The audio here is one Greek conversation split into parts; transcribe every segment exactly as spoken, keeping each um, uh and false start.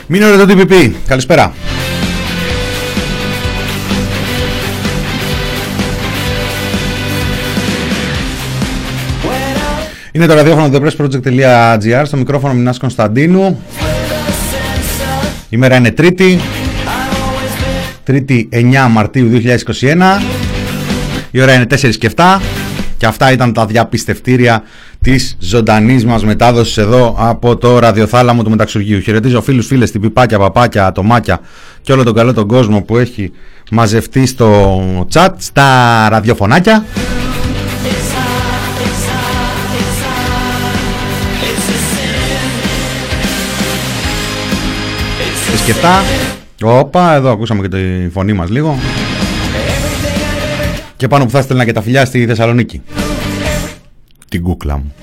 Μην ωραίο το τι πι πι. Καλησπέρα. Είναι το ραδιόφωνο the press project dot gr. Στο μικρόφωνο Μινάς Κωνσταντίνου. Η μέρα είναι Τρίτη. Τρίτη εννιά Μαρτίου δύο χιλιάδες είκοσι ένα. Η ώρα είναι τέσσερα και επτά. Και αυτά ήταν τα διαπιστευτήρια της ζωντανής μας μετάδοσης εδώ από το ραδιοθάλαμο του Μεταξουργείου. Χαιρετίζω φίλους, φίλες, την πιπάκια, παπάκια, ατομάκια και όλο τον καλό τον κόσμο που έχει μαζευτεί στο chat, στα ραδιοφωνάκια. Και σκεφτά, όπα, εδώ ακούσαμε και τη φωνή μας λίγο. Και πάνω που θα στέλνα και τα φιλιά στη Θεσσαλονίκη. Την κούκλα μου.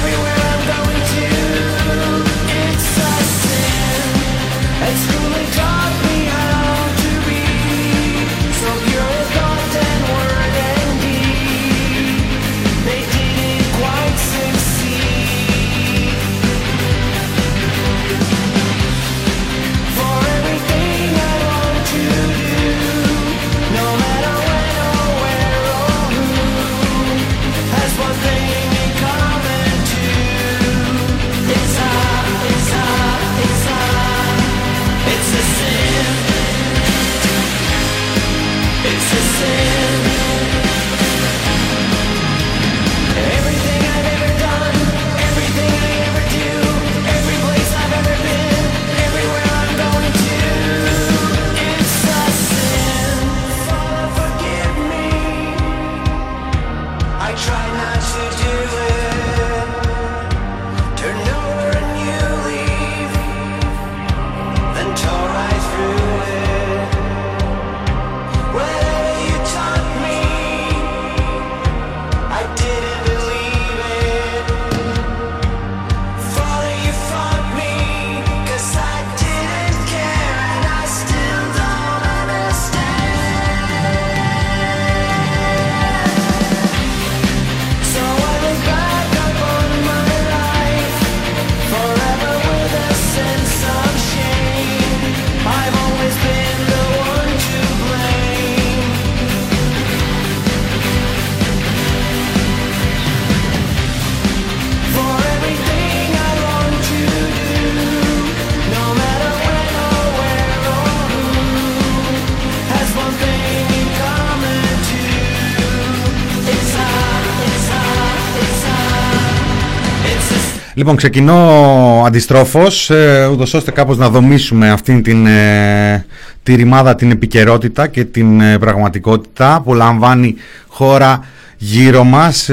Λοιπόν, ξεκινώ αντιστρόφως, ε, ούτως ώστε κάπως να δομήσουμε αυτήν την ε, τη ρημάδα, την επικαιρότητα και την ε, πραγματικότητα που λαμβάνει χώρα γύρω μας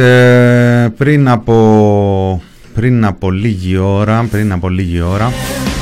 ε, πριν από, πριν από λίγη ώρα, πριν από λίγη ώρα.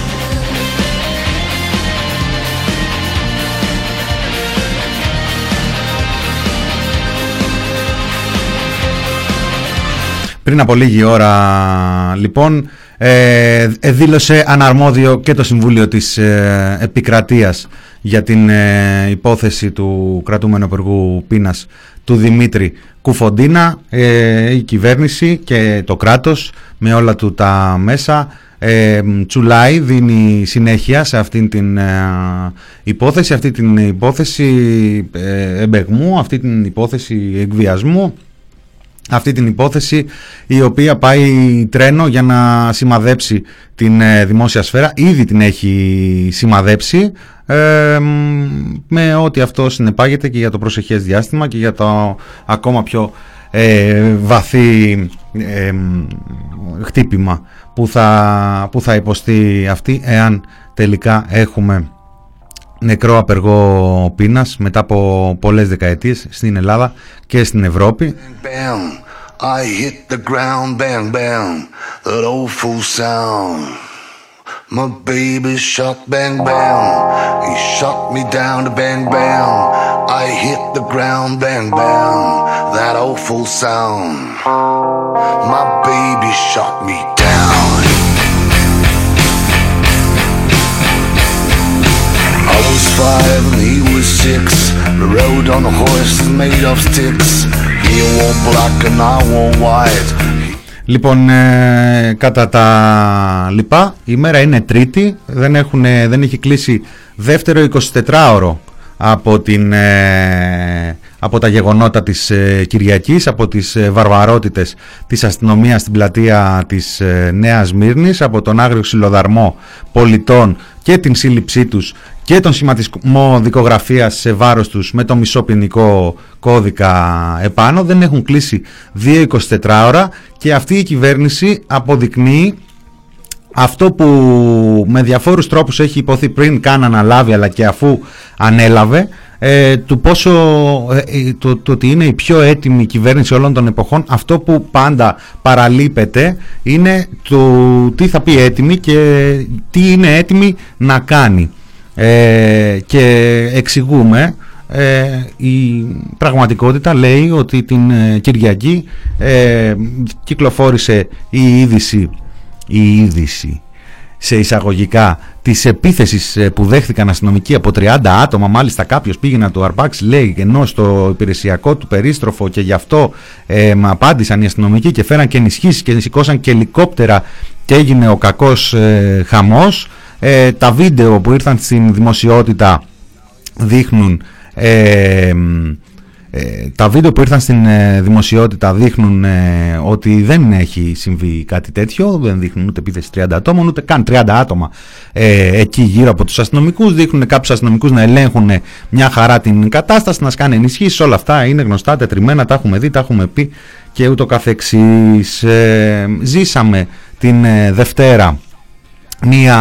Πριν από λίγη ώρα, λοιπόν, ε, δήλωσε αναρμόδιο και το Συμβούλιο της ε, Επικρατείας για την ε, υπόθεση του κρατούμενου υπουργού πείνας του Δημήτρη Κουφοντίνα. Ε, η κυβέρνηση και το κράτος με όλα του τα μέσα ε, τσουλάει, δίνει συνέχεια σε αυτήν την ε, υπόθεση, αυτή την υπόθεση ε, εμπεγμού, αυτή την υπόθεση εκβιασμού. Αυτή την υπόθεση η οποία πάει τρένο για να σημαδέψει την ε, δημόσια σφαίρα. Ήδη την έχει σημαδέψει ε, με ό,τι αυτό συνεπάγεται και για το προσεχές διάστημα και για το ακόμα πιο ε, βαθύ ε, χτύπημα που θα, που θα υποστεί αυτή εάν τελικά έχουμε νεκρό απεργό πείνας μετά από πολλές δεκαετίες στην Ελλάδα και στην Ευρώπη. I hit the ground, bam, bam, that awful sound. My baby shot, bang, bang, he shot me down to bang, bang. I hit the ground, bang, bang, that awful sound. My baby shot me down. I was five and he was six. We rode on a horse made of sticks. He wore black and I wore white. Λοιπόν, ε, κατά τα λοιπά, η μέρα είναι Τρίτη, δεν, έχουν, δεν έχει κλείσει δεύτερο εικοσιτετράωρο από, την, ε, από τα γεγονότα της ε, Κυριακής, από τις ε, βαρβαρότητες της αστυνομίας στην πλατεία της ε, Νέας Σμύρνης, από τον άγριο ξυλοδαρμό πολιτών και την σύλληψή τους και τον σχηματισμό δικογραφίας σε βάρος τους με το μισό ποινικό κώδικα επάνω. Δεν έχουν κλείσει δύο εικοσιτετράωρα και αυτή η κυβέρνηση αποδεικνύει αυτό που με διαφόρους τρόπους έχει υποθεί πριν καν αναλάβει, αλλά και αφού ανέλαβε, ε, του πόσο, ε, το, το ότι είναι η πιο έτοιμη κυβέρνηση όλων των εποχών. Αυτό που πάντα παραλείπεται είναι το τι θα πει έτοιμη και τι είναι έτοιμη να κάνει. Ε, και εξηγούμε, ε, η πραγματικότητα λέει ότι την ε, Κυριακή ε, κυκλοφόρησε η είδηση η είδηση σε εισαγωγικά της επίθεσης που δέχθηκαν αστυνομικοί από τριάντα άτομα. Μάλιστα κάποιος πήγε να το αρπάξει, λέει, ενώ στο υπηρεσιακό του περίστροφο, και γι' αυτό ε, απάντησαν οι αστυνομικοί και φέραν και ενισχύσεις και σηκώσαν και ελικόπτερα και έγινε ο κακός ε, χαμός. Ε, τα βίντεο που ήρθαν στην δημοσιότητα δείχνουν ε, ε, τα βίντεο που ήρθαν στην ε, δημοσιότητα δείχνουν ε, ότι δεν έχει συμβεί κάτι τέτοιο. Δεν δείχνουν ούτε επίθεση τριάντα ατόμων, ούτε καν τριάντα άτομα ε, εκεί γύρω από τους αστυνομικούς. Δείχνουν κάποιους αστυνομικούς να ελέγχουν μια χαρά την κατάσταση, να σκάνε ενισχύσεις. Όλα αυτά είναι γνωστά, τετριμένα, τα έχουμε δει, τα έχουμε πει και ούτω καθεξής. Ε, ζήσαμε την ε, Δευτέρα μία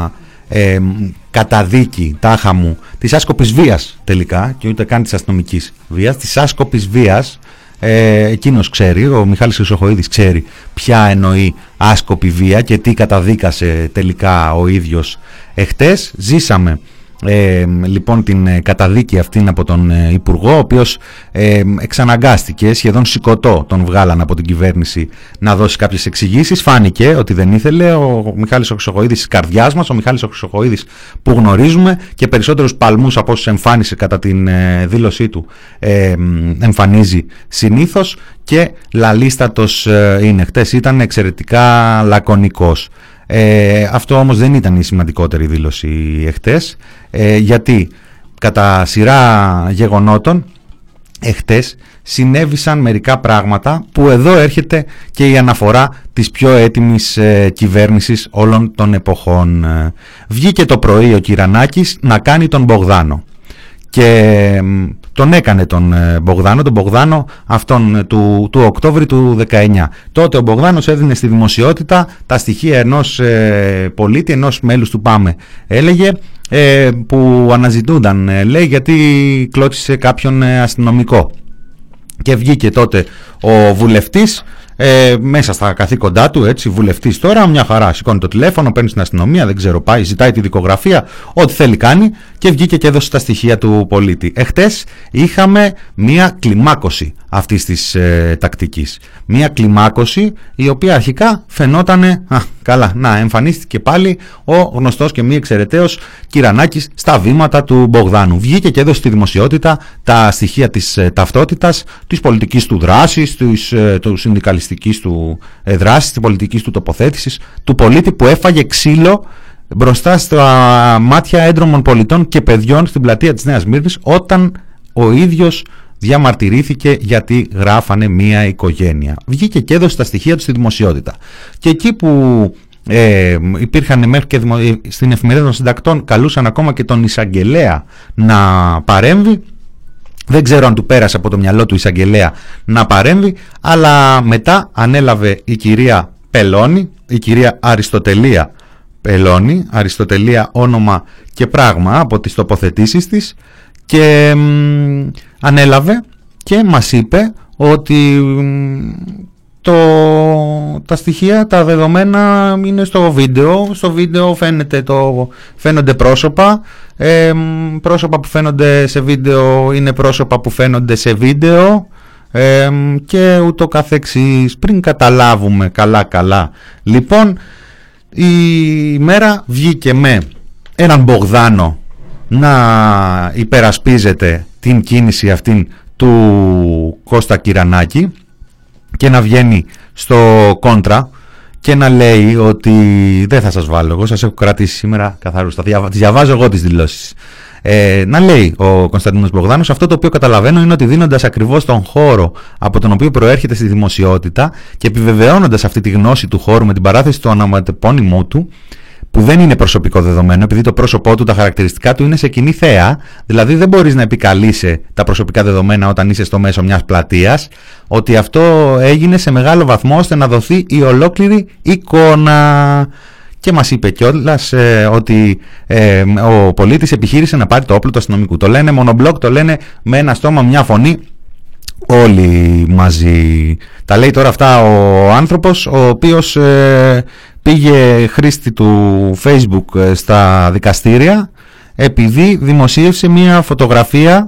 ε, καταδίκη, τάχα μου, της άσκοπης βίας τελικά, και ούτε καν της αστυνομικής βίας, της άσκοπης βίας. ε, εκείνος ξέρει, ο Μιχάλης Χρυσοχοΐδης ξέρει ποια εννοεί άσκοπη βία και τι καταδίκασε τελικά ο ίδιος εχτες. Ζήσαμε Ε, λοιπόν την ε, καταδίκη αυτήν από τον ε, Υπουργό, ο οποίος ε, εξαναγκάστηκε, σχεδόν σηκωτό τον βγάλαν από την κυβέρνηση να δώσει κάποιες εξηγήσεις. Φάνηκε ότι δεν ήθελε. Ο Μιχάλης ο Χρυσοχοΐδης της καρδιάς μας, ο Μιχάλης ο Χρυσοχοΐδης που γνωρίζουμε και περισσότερους παλμούς από όσους εμφάνισε κατά την ε, δήλωσή του ε, εμφανίζει συνήθως, και λαλίστατος ε, είναι. Χτες ήταν εξαιρετικά λακωνικός. Ε, αυτό όμως δεν ήταν η σημαντικότερη δήλωση εχτες, ε, γιατί κατά σειρά γεγονότων εχτες συνέβησαν μερικά πράγματα που εδώ έρχεται και η αναφορά της πιο έτοιμης ε, κυβέρνησης όλων των εποχών. Ε, βγήκε το πρωί ο Κυρανάκης να κάνει τον Μπογδάνο και τον έκανε τον Μπογδάνο, τον Μπογδάνο αυτόν του, του Οκτώβρη του δεκαεννιά. Τότε ο Μπογδάνος έδινε στη δημοσιότητα τα στοιχεία ενός ε, πολίτη, ενός μέλους του ΠΑΜΕ, έλεγε, ε, που αναζητούνταν, ε, λέει, γιατί κλώτσισε κάποιον ε, αστυνομικό. Και βγήκε τότε ο βουλευτής, ε, μέσα στα καθήκοντά του, έτσι, βουλευτής τώρα, μια χαρά, σηκώνει το τηλέφωνο, παίρνει στην αστυνομία, δεν ξέρω, πάει, ζητάει τη δικογραφία, ό,τι θέλει κάνει, και βγήκε και έδωσε τα στοιχεία του πολίτη. Εχτες είχαμε μια κλιμάκωση αυτής της ε, τακτικής. Μια κλιμάκωση η οποία αρχικά φαινότανε, α, καλά, να, εμφανίστηκε πάλι ο γνωστός και μη εξαιρεταίος Κυρανάκης στα βήματα του Μπογδάνου. Βγήκε και έδωσε στη δημοσιότητα τα στοιχεία της ε, ταυτότητας, της πολιτικής του δράσης, της, ε, του συνδικαλιστικής του ε, δράσης, της πολιτικής του τοποθέτησης, του πολίτη που έφαγε ξύλο μπροστά στα μάτια έντρομων πολιτών και παιδιών στην πλατεία της Νέας Σμύρνης, όταν ο ίδιος διαμαρτυρήθηκε γιατί γράφανε μία οικογένεια. Βγήκε και έδωσε τα στοιχεία του στη δημοσιότητα. Και εκεί που ε, υπήρχαν μέχρι και δημο... στην εφημερίδα των συντακτών, καλούσαν ακόμα και τον εισαγγελέα να παρέμβει. Δεν ξέρω αν του πέρασε από το μυαλό του εισαγγελέα να παρέμβει, αλλά μετά ανέλαβε η κυρία Πελώνη, η κυρία Αριστοτελία Πελώνη, Αριστοτελία όνομα και πράγμα από τις τοποθετήσεις της, και μ, ανέλαβε και μας είπε ότι μ, το, τα στοιχεία, τα δεδομένα είναι στο βίντεο. Στο βίντεο φαίνεται το, φαίνονται πρόσωπα. Ε, πρόσωπα που φαίνονται σε βίντεο είναι πρόσωπα που φαίνονται σε βίντεο. Ε, και ούτω καθεξής. Πριν καταλάβουμε καλά καλά, λοιπόν, η μέρα βγήκε με έναν Μπογδάνο να υπερασπίζεται την κίνηση αυτήν του Κώστα Κυρανάκη, και να βγαίνει στο κόντρα και να λέει ότι δεν θα σας βάλω, εγώ σας έχω κρατήσει σήμερα καθαρούς, θα διαβα... τις διαβάζω εγώ τις δηλώσεις. Ε, να λέει ο Κωνσταντίνος Μπογδάνος, αυτό το οποίο καταλαβαίνω είναι ότι δίνοντας ακριβώς τον χώρο από τον οποίο προέρχεται στη δημοσιότητα και επιβεβαιώνοντας αυτή τη γνώση του χώρου με την παράθεση του ονοματεπώνυμού του, που δεν είναι προσωπικό δεδομένο, επειδή το πρόσωπό του, τα χαρακτηριστικά του είναι σε κοινή θέα, δηλαδή δεν μπορείς να επικαλείσαι τα προσωπικά δεδομένα όταν είσαι στο μέσο μιας πλατείας, ότι αυτό έγινε σε μεγάλο βαθμό ώστε να δοθεί η ολόκληρη εικόνα. Και μας είπε κιόλας ε, ότι ε, ο πολίτης επιχείρησε να πάρει το όπλο του αστυνομικού. Το λένε μονομπλοκ, το λένε με ένα στόμα, μια φωνή, όλοι μαζί. Τα λέει τώρα αυτά ο άνθρωπος, ο οποίος ε, πήγε χρήστη του Facebook ε, στα δικαστήρια επειδή δημοσίευσε μια φωτογραφία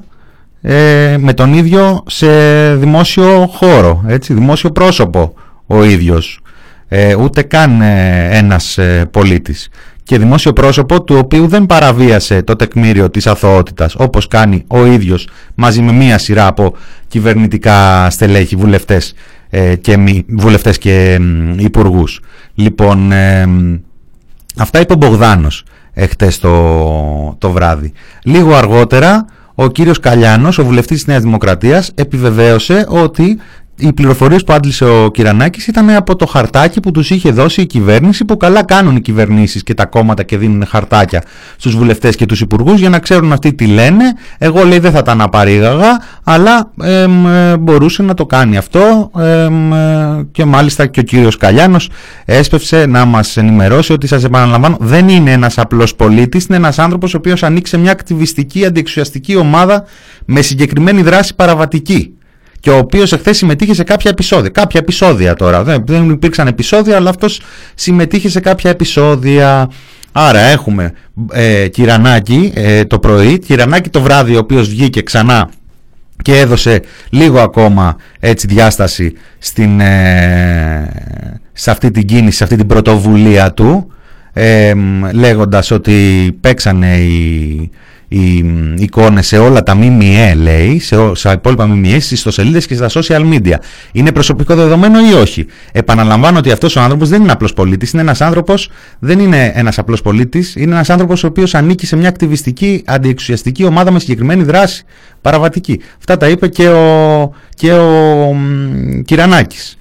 ε, με τον ίδιο σε δημόσιο χώρο, έτσι, δημόσιο πρόσωπο ο ίδιος. Ε, ούτε καν ε, ένας ε, πολίτης, και δημόσιο πρόσωπο του οποίου δεν παραβίασε το τεκμήριο της αθωότητας, όπως κάνει ο ίδιος μαζί με μία σειρά από κυβερνητικά στελέχη, βουλευτές, ε, και, μη, βουλευτές και ε, υπουργούς. Λοιπόν, ε, αυτά είπε ο Μπογδάνος ε, χτες το, το βράδυ. Λίγο αργότερα ο κύριος Καλιάνος, ο βουλευτής της Νέας Δημοκρατίας, επιβεβαίωσε ότι οι πληροφορίες που άντλησε ο Κυρανάκης ήταν από το χαρτάκι που τους είχε δώσει η κυβέρνηση, που καλά κάνουν οι κυβερνήσεις και τα κόμματα και δίνουν χαρτάκια στους βουλευτές και τους υπουργούς για να ξέρουν αυτοί τι λένε. Εγώ, λέει, δεν θα τα αναπαρήγαγα, αλλά εμ, ε, μπορούσε να το κάνει αυτό, εμ, ε, και μάλιστα και ο κύριος Καλιάνος έσπευσε να μας ενημερώσει ότι, σας επαναλαμβάνω, δεν είναι ένας απλός πολίτης, είναι ένας άνθρωπος ο οποίος ανήκει σε μια ακτιβιστική αντιεξουσιαστική ομάδα με συγκεκριμένη δράση παραβατική, και ο οποίος εχθές συμμετείχε σε κάποια επεισόδια. Κάποια επεισόδια τώρα. Δεν, δεν υπήρξαν επεισόδια, αλλά αυτός συμμετείχε σε κάποια επεισόδια. Άρα έχουμε ε, Κυρανάκη ε, το πρωί, Κυρανάκη το βράδυ, ο οποίος βγήκε ξανά και έδωσε λίγο ακόμα έτσι διάσταση στην, ε, σε αυτή την κίνηση, σε αυτή την πρωτοβουλία του, ε, λέγοντας ότι παίξανε οι... οι εικόνες σε όλα τα ΜΜΕ, λέει, σε, σε υπόλοιπα ΜΜΕ, στις ιστοσελίδες και στα social media. Είναι προσωπικό δεδομένο ή όχι? Επαναλαμβάνω ότι αυτός ο άνθρωπος δεν είναι απλός πολίτης, είναι ένας άνθρωπος, δεν είναι ένας απλός πολίτης, είναι ένας άνθρωπος ο οποίος ανήκει σε μια ακτιβιστική αντιεξουσιαστική ομάδα με συγκεκριμένη δράση παραβατική. Αυτά τα είπε και ο, και ο μ, Κυρανάκης.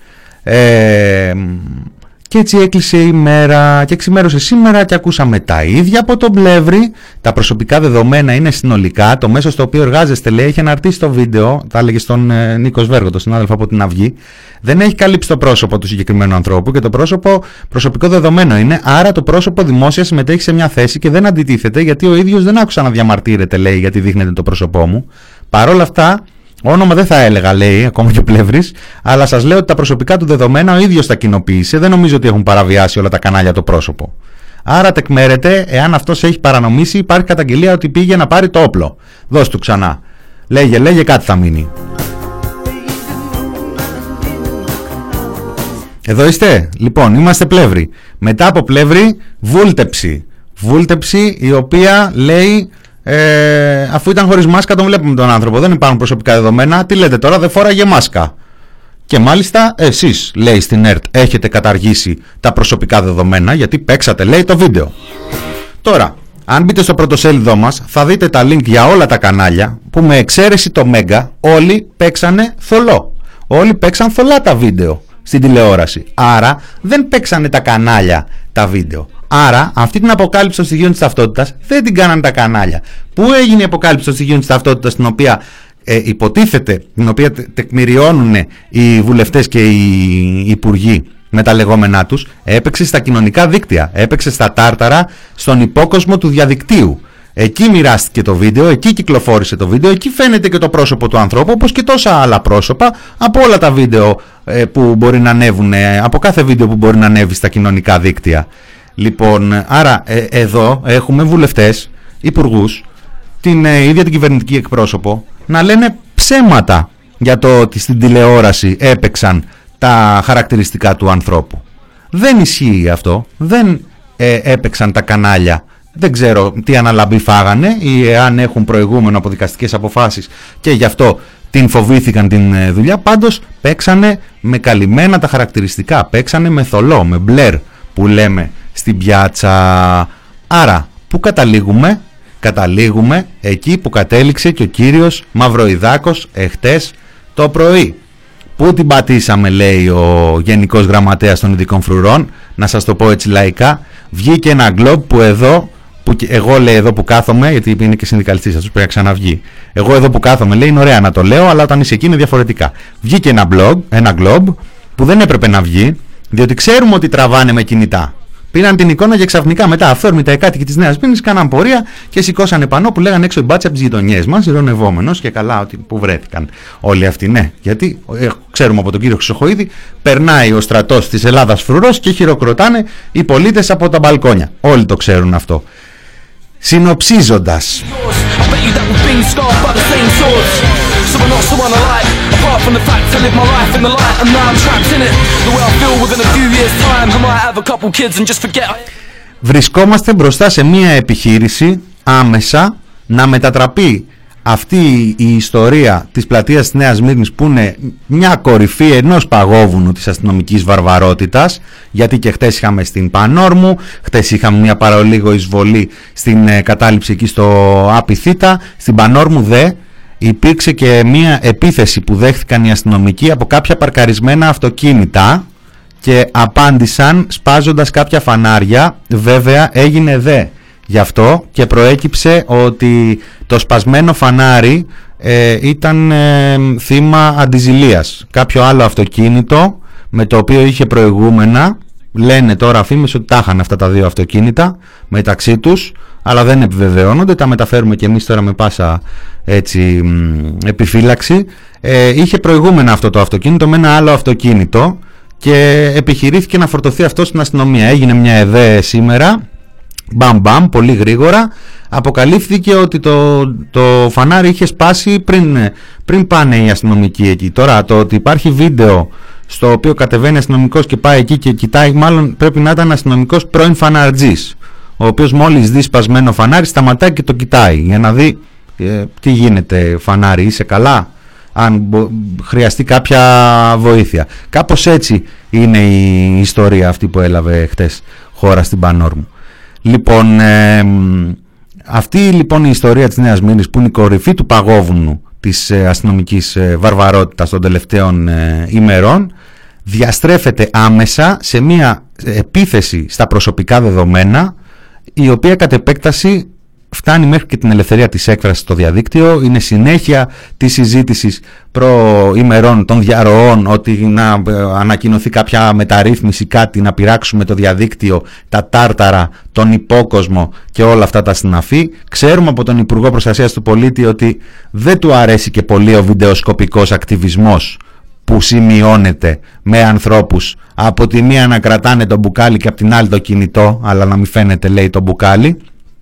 Ε, Και έτσι έκλεισε η μέρα και ξημέρωσε σήμερα και ακούσαμε τα ίδια από τον Πλεύρη. Τα προσωπικά δεδομένα είναι συνολικά. Το μέσο στο οποίο εργάζεστε, λέει, έχει αναρτήσει το βίντεο, τα έλεγε στον ε, Νίκο Σβέργο, τον συνάδελφο από την Αυγή. Δεν έχει καλύψει το πρόσωπο του συγκεκριμένου ανθρώπου και το πρόσωπο προσωπικό δεδομένο είναι. Άρα το πρόσωπο δημόσια συμμετέχει σε μια θέση και δεν αντιτίθεται, γιατί ο ίδιος δεν άκουσα να διαμαρτύρεται, λέει, γιατί δείχνετε το πρόσωπό μου. Παρ' όλα αυτά, όνομα δεν θα έλεγα, λέει, ακόμα και ο Πλεύρης, αλλά σας λέω ότι τα προσωπικά του δεδομένα ο ίδιος τα κοινοποίησε. Δεν νομίζω ότι έχουν παραβιάσει όλα τα κανάλια το πρόσωπο. Άρα τεκμέρεται, εάν αυτός έχει παρανομήσει, υπάρχει καταγγελία ότι πήγε να πάρει το όπλο. Δώσ' του ξανά. Λέγε, λέγε, κάτι θα μείνει. Εδώ είστε. Λοιπόν, είμαστε Πλεύρη. Μετά από Πλεύρη, βούλτεψη. Βούλτεψη η οποία λέει... Ε, αφού ήταν χωρίς μάσκα, τον βλέπουμε τον άνθρωπο. Δεν υπάρχουν προσωπικά δεδομένα. Τι λέτε τώρα, δεν φόραγε μάσκα? Και μάλιστα εσείς, λέει στην ΕΡΤ, έχετε καταργήσει τα προσωπικά δεδομένα γιατί παίξατε, λέει, το βίντεο. Τώρα, αν μπείτε στο πρωτοσέλιδό μας, θα δείτε τα link για όλα τα κανάλια που, με εξαίρεση το Μέγκα, όλοι παίξανε θολό. Όλοι παίξαν θολά τα βίντεο στην τηλεόραση. Άρα δεν παίξανε τα κανάλια τα βίντεο. Άρα αυτή την αποκάλυψη των στοιχείων της ταυτότητας δεν την κάνανε τα κανάλια. Πού έγινε η αποκάλυψη των στοιχείων της ταυτότητας, την οποία ε, υποτίθεται, την οποία τεκμηριώνουν οι βουλευτές και οι υπουργοί με τα λεγόμενά τους? Έπαιξε στα κοινωνικά δίκτυα, έπαιξε στα τάρταρα, στον υπόκοσμο του διαδικτύου. Εκεί μοιράστηκε το βίντεο, εκεί κυκλοφόρησε το βίντεο, εκεί φαίνεται και το πρόσωπο του ανθρώπου, όπως και τόσα άλλα πρόσωπα από όλα τα βίντεο ε, που μπορεί να ανέβουν, ε, από κάθε βίντεο που μπορεί να ανέβει στα κοινωνικά δίκτυα. Λοιπόν, άρα ε, εδώ έχουμε βουλευτές, υπουργούς, την ε, ίδια την κυβερνητική εκπρόσωπο να λένε ψέματα για το ότι στην τηλεόραση έπαιξαν τα χαρακτηριστικά του ανθρώπου. Δεν ισχύει αυτό, δεν ε, έπαιξαν τα κανάλια. Δεν ξέρω τι αναλαμπή φάγανε ή αν έχουν προηγούμενο από δικαστικές αποφάσεις και γι' αυτό την φοβήθηκαν την δουλειά. Πάντως παίξανε με καλυμμένα τα χαρακτηριστικά, παίξανε με θολό, με μπλερ που λέμε στην πιάτσα. Άρα που καταλήγουμε? Καταλήγουμε εκεί που κατέληξε και ο κύριος Μαυροϊδάκος εχτες το πρωί. Πού την πατήσαμε, λέει ο Γενικός Γραμματέας των Ειδικών Φρουρών, να σας το πω έτσι λαϊκά. Βγήκε ένα γκλόμπ που εδώ, που εγώ λέει εδώ που κάθομαι, γιατί είναι και συνδικαλιστής, αυτός πρέπει να ξαναβγεί. Εγώ εδώ που κάθομαι, λέει, είναι ωραία να το λέω, αλλά όταν είσαι εκεί είναι διαφορετικά. Βγήκε ένα blog, ένα γκλόμπ που δεν έπρεπε να βγει, διότι ξέρουμε ότι τραβάνε με κινητά. Πήραν την εικόνα και ξαφνικά μετά αυθόρμητα οι κάτοικοι της Νέας Μήνης κάναν πορεία και σηκώσανε πανό που λέγανε έξω οι μπάτσοι από τις γειτονιές μας, ειρωνευόμενος, και καλά ότι που βρέθηκαν όλοι αυτοί. Ναι, γιατί ε, ξέρουμε από τον κύριο Χρυσοχοΐδη, περνάει ο στρατός της Ελλάδας φρουρός και χειροκροτάνε οι πολίτες από τα μπαλκόνια. Όλοι το ξέρουν αυτό. Συνοψίζοντας, βρισκόμαστε μπροστά σε μια επιχείρηση άμεσα να μετατραπεί αυτή η ιστορία της πλατείας της Νέας Μύρνης, που είναι μια κορυφή ενός παγόβουνου της αστυνομικής βαρβαρότητας, γιατί και χτες είχαμε στην Πανόρμου, χτες είχαμε μια παρολίγο εισβολή στην ε, κατάληψη εκεί στο Απιθύτα. Στην Πανόρμου δε υπήρξε και μια επίθεση που δέχτηκαν οι αστυνομικοί από κάποια παρκαρισμένα αυτοκίνητα και απάντησαν σπάζοντας κάποια φανάρια. Βέβαια έγινε δε γι' αυτό και προέκυψε ότι το σπασμένο φανάρι ε, ήταν ε, θύμα αντιζηλίας. Κάποιο άλλο αυτοκίνητο με το οποίο είχε προηγούμενα, λένε τώρα φήμες ότι τα είχαν αυτά τα δύο αυτοκίνητα μεταξύ τους, αλλά δεν επιβεβαιώνονται, τα μεταφέρουμε και εμείς τώρα με πάσα έτσι επιφύλαξη. Ε, είχε προηγούμενα αυτό το αυτοκίνητο με ένα άλλο αυτοκίνητο και επιχειρήθηκε να φορτωθεί αυτό στην αστυνομία. Έγινε μια ΕΔΕ σήμερα, μπαμ μπαμ, πολύ γρήγορα. Αποκαλύφθηκε ότι το, το φανάρι είχε σπάσει πριν, πριν πάνε οι αστυνομικοί εκεί. Τώρα το ότι υπάρχει βίντεο στο οποίο κατεβαίνει αστυνομικός και πάει εκεί και κοιτάει, μάλλον πρέπει να ήταν αστυνομικός πρώην φαναρτζής, ο οποίος μόλις δει σπασμένο φανάρι σταματάει και το κοιτάει για να δει ε, τι γίνεται φανάρι, είσαι καλά, αν μπο, χρειαστεί κάποια βοήθεια. Κάπως έτσι είναι η ιστορία αυτή που έλαβε χτες χώρα στην Πανόρμου. Λοιπόν, ε, αυτή λοιπόν η ιστορία της Νέας Μύρνης, που είναι η κορυφή του παγόβουνου της ε, αστυνομικής ε, βαρβαρότητας των τελευταίων ε, ημερών, διαστρέφεται άμεσα σε μια επίθεση στα προσωπικά δεδομένα, η οποία κατ' επέκταση φτάνει μέχρι και την ελευθερία της έκφρασης στο διαδίκτυο. Είναι συνέχεια της συζήτησης προημερών των διαρροών ότι να ανακοινωθεί κάποια μεταρρύθμιση, κάτι, να πειράξουμε το διαδίκτυο, τα τάρταρα, τον υπόκοσμο και όλα αυτά τα συναφή. Ξέρουμε από τον Υπουργό Προστασίας του Πολίτη ότι δεν του αρέσει και πολύ ο βιντεοσκοπικός ακτιβισμός που σημειώνεται με ανθρώπους από τη μία να κρατάνε το μπουκάλι και από την άλλη το κινητό, αλλά να μην φαίνεται, λέει, το μπουκάλι.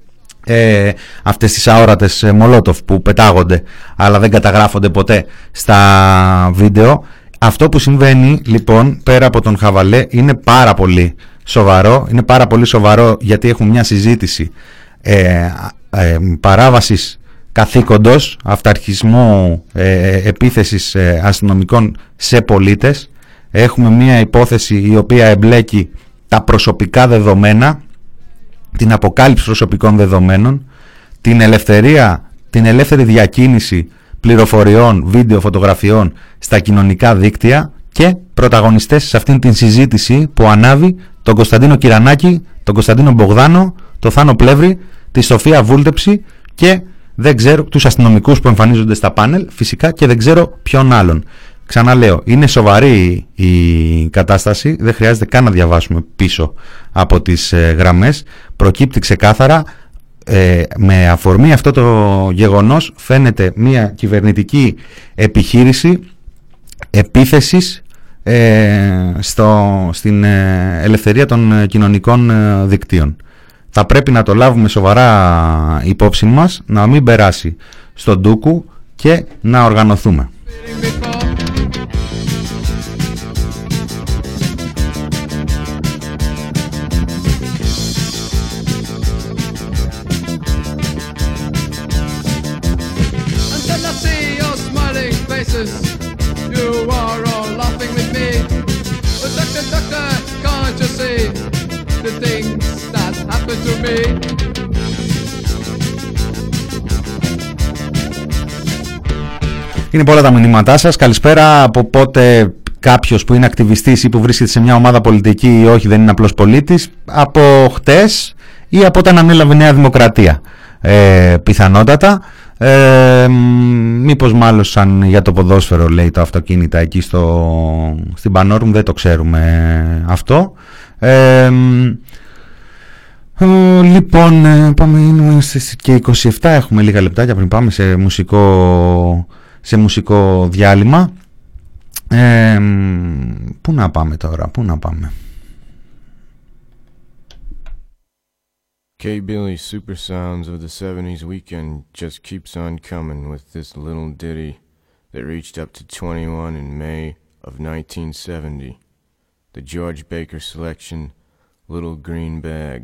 Ε, αυτές τις αόρατες μολότοφ που πετάγονται αλλά δεν καταγράφονται ποτέ στα βίντεο. Αυτό που συμβαίνει λοιπόν πέρα από τον χαβαλέ είναι πάρα πολύ σοβαρό. Είναι πάρα πολύ σοβαρό γιατί έχουμε μια συζήτηση ε, ε, παράβασης καθήκοντος, αυταρχισμού, ε, επίθεσης ε, αστυνομικών σε πολίτες. Έχουμε μια υπόθεση η οποία εμπλέκει τα προσωπικά δεδομένα, την αποκάλυψη προσωπικών δεδομένων, την ελευθερία, την ελεύθερη διακίνηση πληροφοριών, βίντεο, φωτογραφιών στα κοινωνικά δίκτυα, και πρωταγωνιστές σε αυτήν την συζήτηση που ανάβει τον Κωνσταντίνο Κυρανάκη, τον Κωνσταντίνο Μπογδάνο, τον Θάνο Πλεύρη, τη Σοφία Βούλτεψη και δεν ξέρω, τους αστυνομικούς που εμφανίζονται στα πάνελ φυσικά, και δεν ξέρω ποιον άλλον. Ξαναλέω, είναι σοβαρή η κατάσταση, δεν χρειάζεται καν να διαβάσουμε πίσω από τις ε, γραμμές. Προκύπτει ξεκάθαρα, ε, με αφορμή αυτό το γεγονός φαίνεται μια κυβερνητική επιχείρηση επίθεσης ε, στο, στην ε, ελευθερία των κοινωνικών ε, δικτύων. Θα πρέπει να το λάβουμε σοβαρά υπόψη μας, να μην περάσει στον ντούκου και να οργανωθούμε. say the things that happen to me. Είναι πολλά τα μηνύματά σας. Καλησπέρα. Από πότε κάποιος που είναι ακτιβιστής ή που βρίσκεται σε μια ομάδα πολιτική ή όχι δεν είναι απλός πολίτης? Από χτες ή από όταν ανέλαβε Νέα Δημοκρατία, ε, πιθανότατα. Ε, μήπως μάλωσαν για το ποδόσφαιρο, λέει, τα αυτοκίνητα εκεί στο, στην Πανόρμ, δεν το ξέρουμε αυτό. Ε, ε, λοιπόν, πάμε, είναι και είκοσι επτά, έχουμε λίγα λεπτάκια πριν πάμε σε μουσικό, σε μουσικό διάλειμμα. Ε, πού να πάμε τώρα, πού να πάμε? K-Billy's super sounds of the seventies weekend just keeps on coming with this little ditty that reached up to twenty-one in May of nineteen seventy. The George Baker selection, Little Green Bag.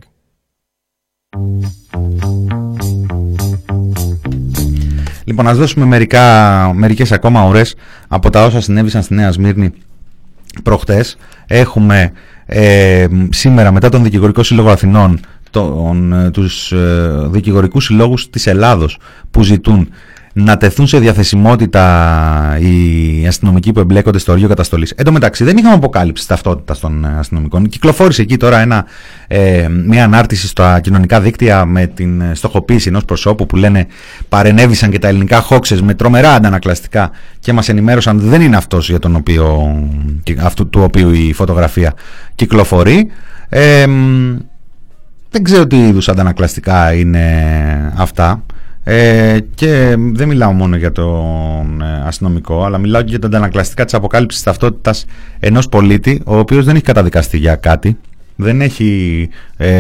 Λοιπόν, ας δώσουμε μερικά, μερικές ακόμα ώρες από τα όσα συνέβησαν στη Νέα Σμύρνη προχτές. Έχουμε ε, σήμερα, μετά τον Δικηγορικό Σύλλογο Αθηνών, τον, τους ε, δικηγορικούς συλλόγους της Ελλάδος που ζητούν να τεθούν σε διαθεσιμότητα οι αστυνομικοί που εμπλέκονται στο οργείο καταστολής. Εν τω μεταξύ δεν είχαμε αποκάλυψη ταυτότητας των αστυνομικών. Κυκλοφόρησε εκεί τώρα ένα, ε, μια ανάρτηση στα κοινωνικά δίκτυα με την στοχοποίηση ενός προσώπου που λένε παρενέβησαν και τα ελληνικά χόξες με τρομερά αντανακλαστικά και μας ενημέρωσαν δεν είναι αυτός για τον οποίο, αυτού του οποίου η φωτογραφία κυκλοφορεί. Ε, δεν ξέρω τι είδους αντανακλαστικά είναι αυτά. Ε, και δεν μιλάω μόνο για τον αστυνομικό, αλλά μιλάω και για τα αντανακλαστικά της αποκάλυψης ταυτότητας ενός πολίτη, ο οποίος δεν έχει καταδικαστεί για κάτι, δεν έχει, ε,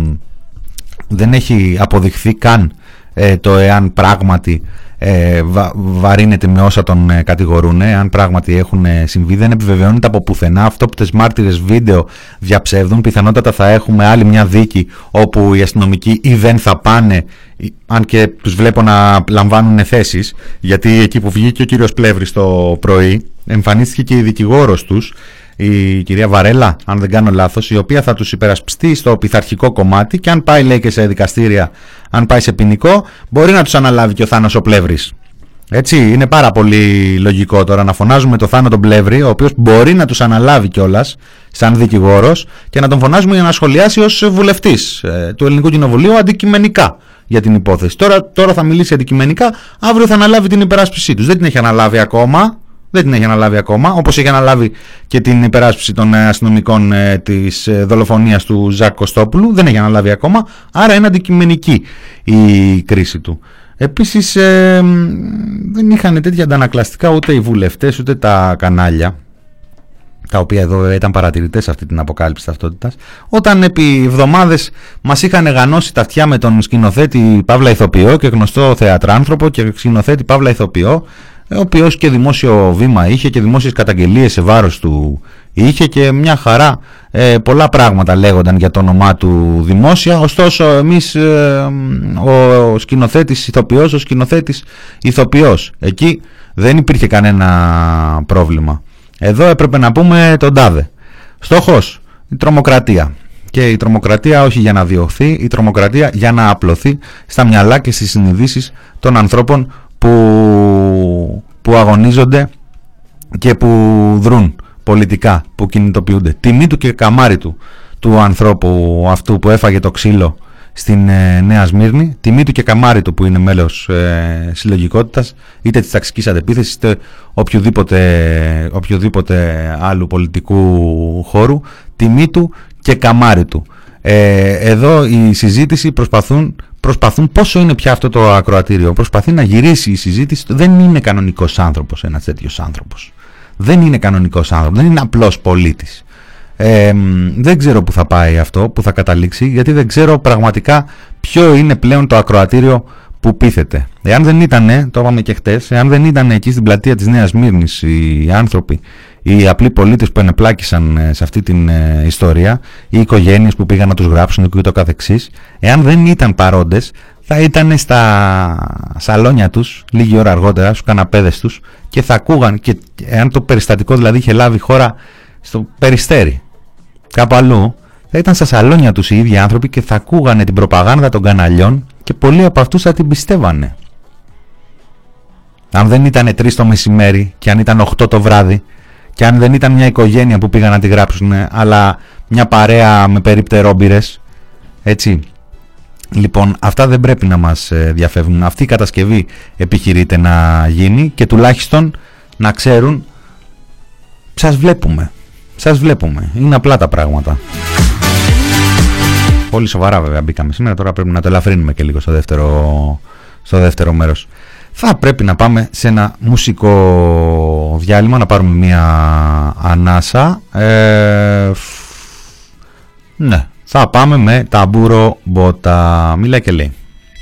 δεν έχει αποδειχθεί καν ε, το εάν πράγματι ε, βα, βαρύνεται με όσα τον ε, κατηγορούν, εάν πράγματι έχουν ε, συμβεί, δεν επιβεβαιώνεται από πουθενά. Αυτόπτες μάρτυρες βίντεο διαψεύδουν. Πιθανότατα θα έχουμε άλλη μια δίκη όπου οι αστυνομικοί ή δεν θα πάνε, αν και τους βλέπω να λαμβάνουν θέσεις, γιατί εκεί που βγήκε ο κύριος Πλεύρης το πρωί εμφανίστηκε και η δικηγόρος τους, η κυρία Βαρέλα, αν δεν κάνω λάθος, η οποία θα τους υπερασπιστεί στο πειθαρχικό κομμάτι και αν πάει, λέει, και σε δικαστήρια, αν πάει σε ποινικό, μπορεί να τους αναλάβει και ο Θάνος ο Πλεύρης. Έτσι, είναι πάρα πολύ λογικό τώρα να φωνάζουμε το Θάνο τον Πλεύρη, ο οποίος μπορεί να τους αναλάβει κιόλας σαν δικηγόρος, και να τον φωνάζουμε για να σχολιάσει ως βουλευτής ε, του Ελληνικού Κοινοβουλίου αντικειμενικά για την υπόθεση. Τώρα, τώρα θα μιλήσει αντικειμενικά, αύριο θα αναλάβει την υπεράσπιση τους. Δεν την έχει αναλάβει ακόμα. Δεν την έχει αναλάβει ακόμα, όπως έχει αναλάβει και την υπεράσπιση των αστυνομικών ε, της ε, δολοφονίας του Ζακ Κωστόπουλου. Δεν έχει αναλάβει ακόμα, άρα είναι αντικειμενική η κρίση του. Επίσης ε, δεν είχαν τέτοια αντανακλαστικά ούτε οι βουλευτές ούτε τα κανάλια, τα οποία εδώ ήταν παρατηρητές σε αυτή την αποκάλυψη ταυτότητας, όταν επί εβδομάδες μας είχαν γανώσει τα αυτιά με τον σκηνοθέτη Παύλα Ηθοποιό και γνωστό θεατράνθρωπο και σκηνοθέτη Παύλα Ηθοποιό, ο οποίος και δημόσιο βήμα είχε και δημόσιες καταγγελίες σε βάρος του είχε και μια χαρά, ε, πολλά πράγματα λέγονταν για το όνομά του δημόσια. Ωστόσο εμείς, ε, ο σκηνοθέτης ηθοποιός, ο σκηνοθέτης ηθοποιός, εκεί δεν υπήρχε κανένα πρόβλημα. Εδώ έπρεπε να πούμε τον τάδε. Στόχος, η τρομοκρατία. Και η τρομοκρατία όχι για να διωχθεί, η τρομοκρατία για να απλωθεί στα μυαλά και στις συνειδήσεις των ανθρώπων που, που αγωνίζονται και που δρούν πολιτικά, που κινητοποιούνται. Τιμή του και καμάρι του του ανθρώπου αυτού που έφαγε το ξύλο στην ε, Νέα Σμύρνη, τιμή του και καμάρι του που είναι μέλος ε, συλλογικότητας, είτε της ταξικής αντεπίθεσης είτε οποιοδήποτε, οποιοδήποτε άλλου πολιτικού χώρου, τιμή του και καμάρι του. Ε, εδώ η συζήτηση προσπαθούν, προσπαθούν πόσο είναι πια αυτό το ακροατήριο, προσπαθεί να γυρίσει η συζήτηση. Δεν είναι κανονικός άνθρωπος ένας τέτοιος άνθρωπος, δεν είναι κανονικός άνθρωπος, δεν είναι απλός πολίτης. Ε, δεν ξέρω που θα πάει αυτό, που θα καταλήξει, γιατί δεν ξέρω πραγματικά ποιο είναι πλέον το ακροατήριο που πείθεται. Εάν δεν ήταν, το είπαμε και χτες, εάν δεν ήταν εκεί στην πλατεία της Νέας Σμύρνης οι άνθρωποι, οι απλοί πολίτες που ενεπλάκησαν σε αυτή την ε, ιστορία, οι οικογένειες που πήγαν να τους γράψουν και ούτω καθεξής, εάν δεν ήταν παρόντες, θα ήταν στα σαλόνια τους λίγη ώρα αργότερα, στους καναπέδες τους, και θα ακούγαν, και εάν το περιστατικό δηλαδή είχε λάβει χώρα στο Περιστέρι, κάπου αλλού, Θα ήταν στα σαλόνια τους οι ίδιοι άνθρωποι και θα ακούγανε την προπαγάνδα των καναλιών και πολλοί από αυτούς θα την πιστεύανε. Αν δεν ήταν τρεις το μεσημέρι και αν ήταν οκτώ το βράδυ και αν δεν ήταν μια οικογένεια που πήγαν να τη γράψουν, αλλά μια παρέα με περίπτερόμπυρες, έτσι. Λοιπόν, αυτά δεν πρέπει να μας διαφεύγουν. Αυτή η κατασκευή επιχειρείται να γίνει και τουλάχιστον να ξέρουν, σας βλέπουμε, σας βλέπουμε. Είναι απλά τα πράγματα. Πολύ σοβαρά βέβαια μπήκαμε σήμερα, τώρα πρέπει να το ελαφρύνουμε και λίγο στο δεύτερο, στο δεύτερο μέρος. Θα πρέπει να πάμε σε ένα μουσικό διάλειμμα, να πάρουμε μια ανάσα. Ε, ναι, θα πάμε με Ταμπούρο Μπότα. Μιλάει και λέει.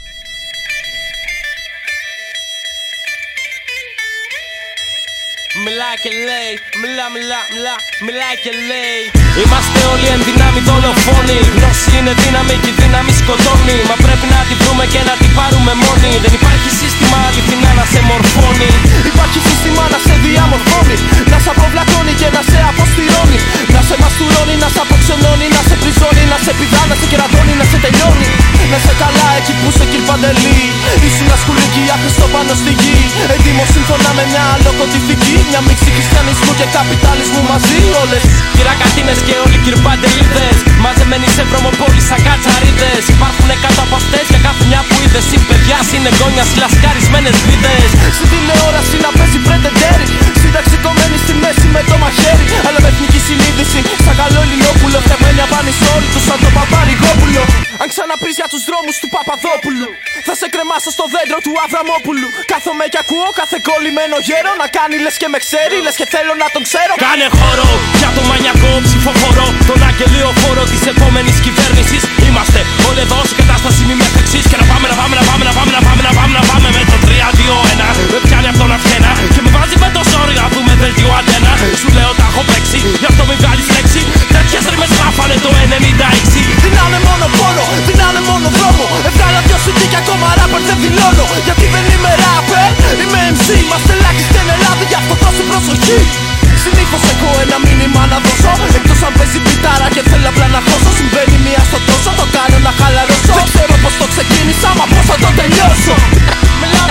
Μιλάει και λέει, μιλά, μιλά, μιλά, μιλάει και λέει. Είμαστε όλοι εν δυνάμει δολοφόνοι. Γνώση είναι δύναμη και η δύναμη σκοτώνει. Μα πρέπει να τη βρούμε και να τη πάρουμε μόνοι. Δεν υπάρχει σύστημα αληθινά να σε μορφώνει. Υπάρχει σύστημα να σε διαμορφώνει. Να σε αποβλακώνει και να σε αποστηρώνει. Να σε μαστουρώνει, να σε αποξενώνει. Να σε πριζώνει, να σε πηδά, να σε κερατώνει, να σε τελειώνει. Να σε καλά εκεί που σε κυρπαντελεί. Ήσουν ασκουλική, άχρηστο πάνω στη γη. Έτοιμο σύμφωνα με μια αλλοκοντιφική. Μια μίξη χριστιανισμού και καπιταλισμού μαζί όλες. Κυρακατίνες και όλοι κυρπαντελίδες. Μαζεμένοι σε βρωμοπόλη σαν κατσαρίδες. Υπάρχουν κάτω από αυτές για κάθε μια που είδες. Οι παιδιά συνεγόνια λασκαρισμένες βίδες. Στην τηλεόραση να παίζει πρετεντέρι. Σύνταξη κομμένη στη μέση με το μαχαίρι. Αλλά με εθνική συνείδηση σαν καλό Ελληνόπουλο. Φτιαγμένη απάνης όλοι τους σαν το Παπαρηγόπουλο. Αν ξαναπείς για τους δρόμους του Παπαδόπουλου, θα σε κρεμάσω στο δέντρο του Αβραμόπουλου. Κάθομαι και ακούω κάθε κολλημένο γέρο να κάνει λες και με ξέρει, λες και θέλω να τον ξέρω. Κάνε χώρο για το μανιακό ψηφοφόρο, τον αγγελιοφόρο της επόμενης κυβέρνησης. Είμαστε όλοι εδώ σε κατάσταση μη μέχρι εξής. Και να πάμε, να πάμε, να πάμε, να πάμε, να πάμε, να πάμε, να πάμε με το τρία δύο ένα. Με πιάνει αυτό να φταίνα και με βάζει με το ζόρι να δούμε δελτίο αντένα. Σου λέω τα έχω παίξει, γι' αυτό μην βγάλεις λέξη. Τέτοιες ρήμες γράφανε το ενενήντα έξι. Δινάνε μόνο πόνο, δινάνε μόνο δρόμο. Έβγαλα δυο σιτί και ακόμα ράπερ δεν δηλώνω. Γιατί δεν είμαι ράπερ, είμαι εμ σι. Είμαστε ελάχιστοι στην Ελλάδα, γι' αυτό δώσε προσοχή. Συνήθως έχω ένα μήνυμα να δώσω. Εκτός αν παίζει πιτάρα και θέλω απλά να χώσω. Συμβαίνει μία στο τόσο, το κάνω να χαλαρώσω. Δεν ξέρω πως το ξεκίνησα, μα πως θα το τελειώσω. Μιλάω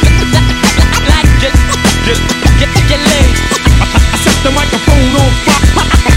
και λέει I set the microphone on fire.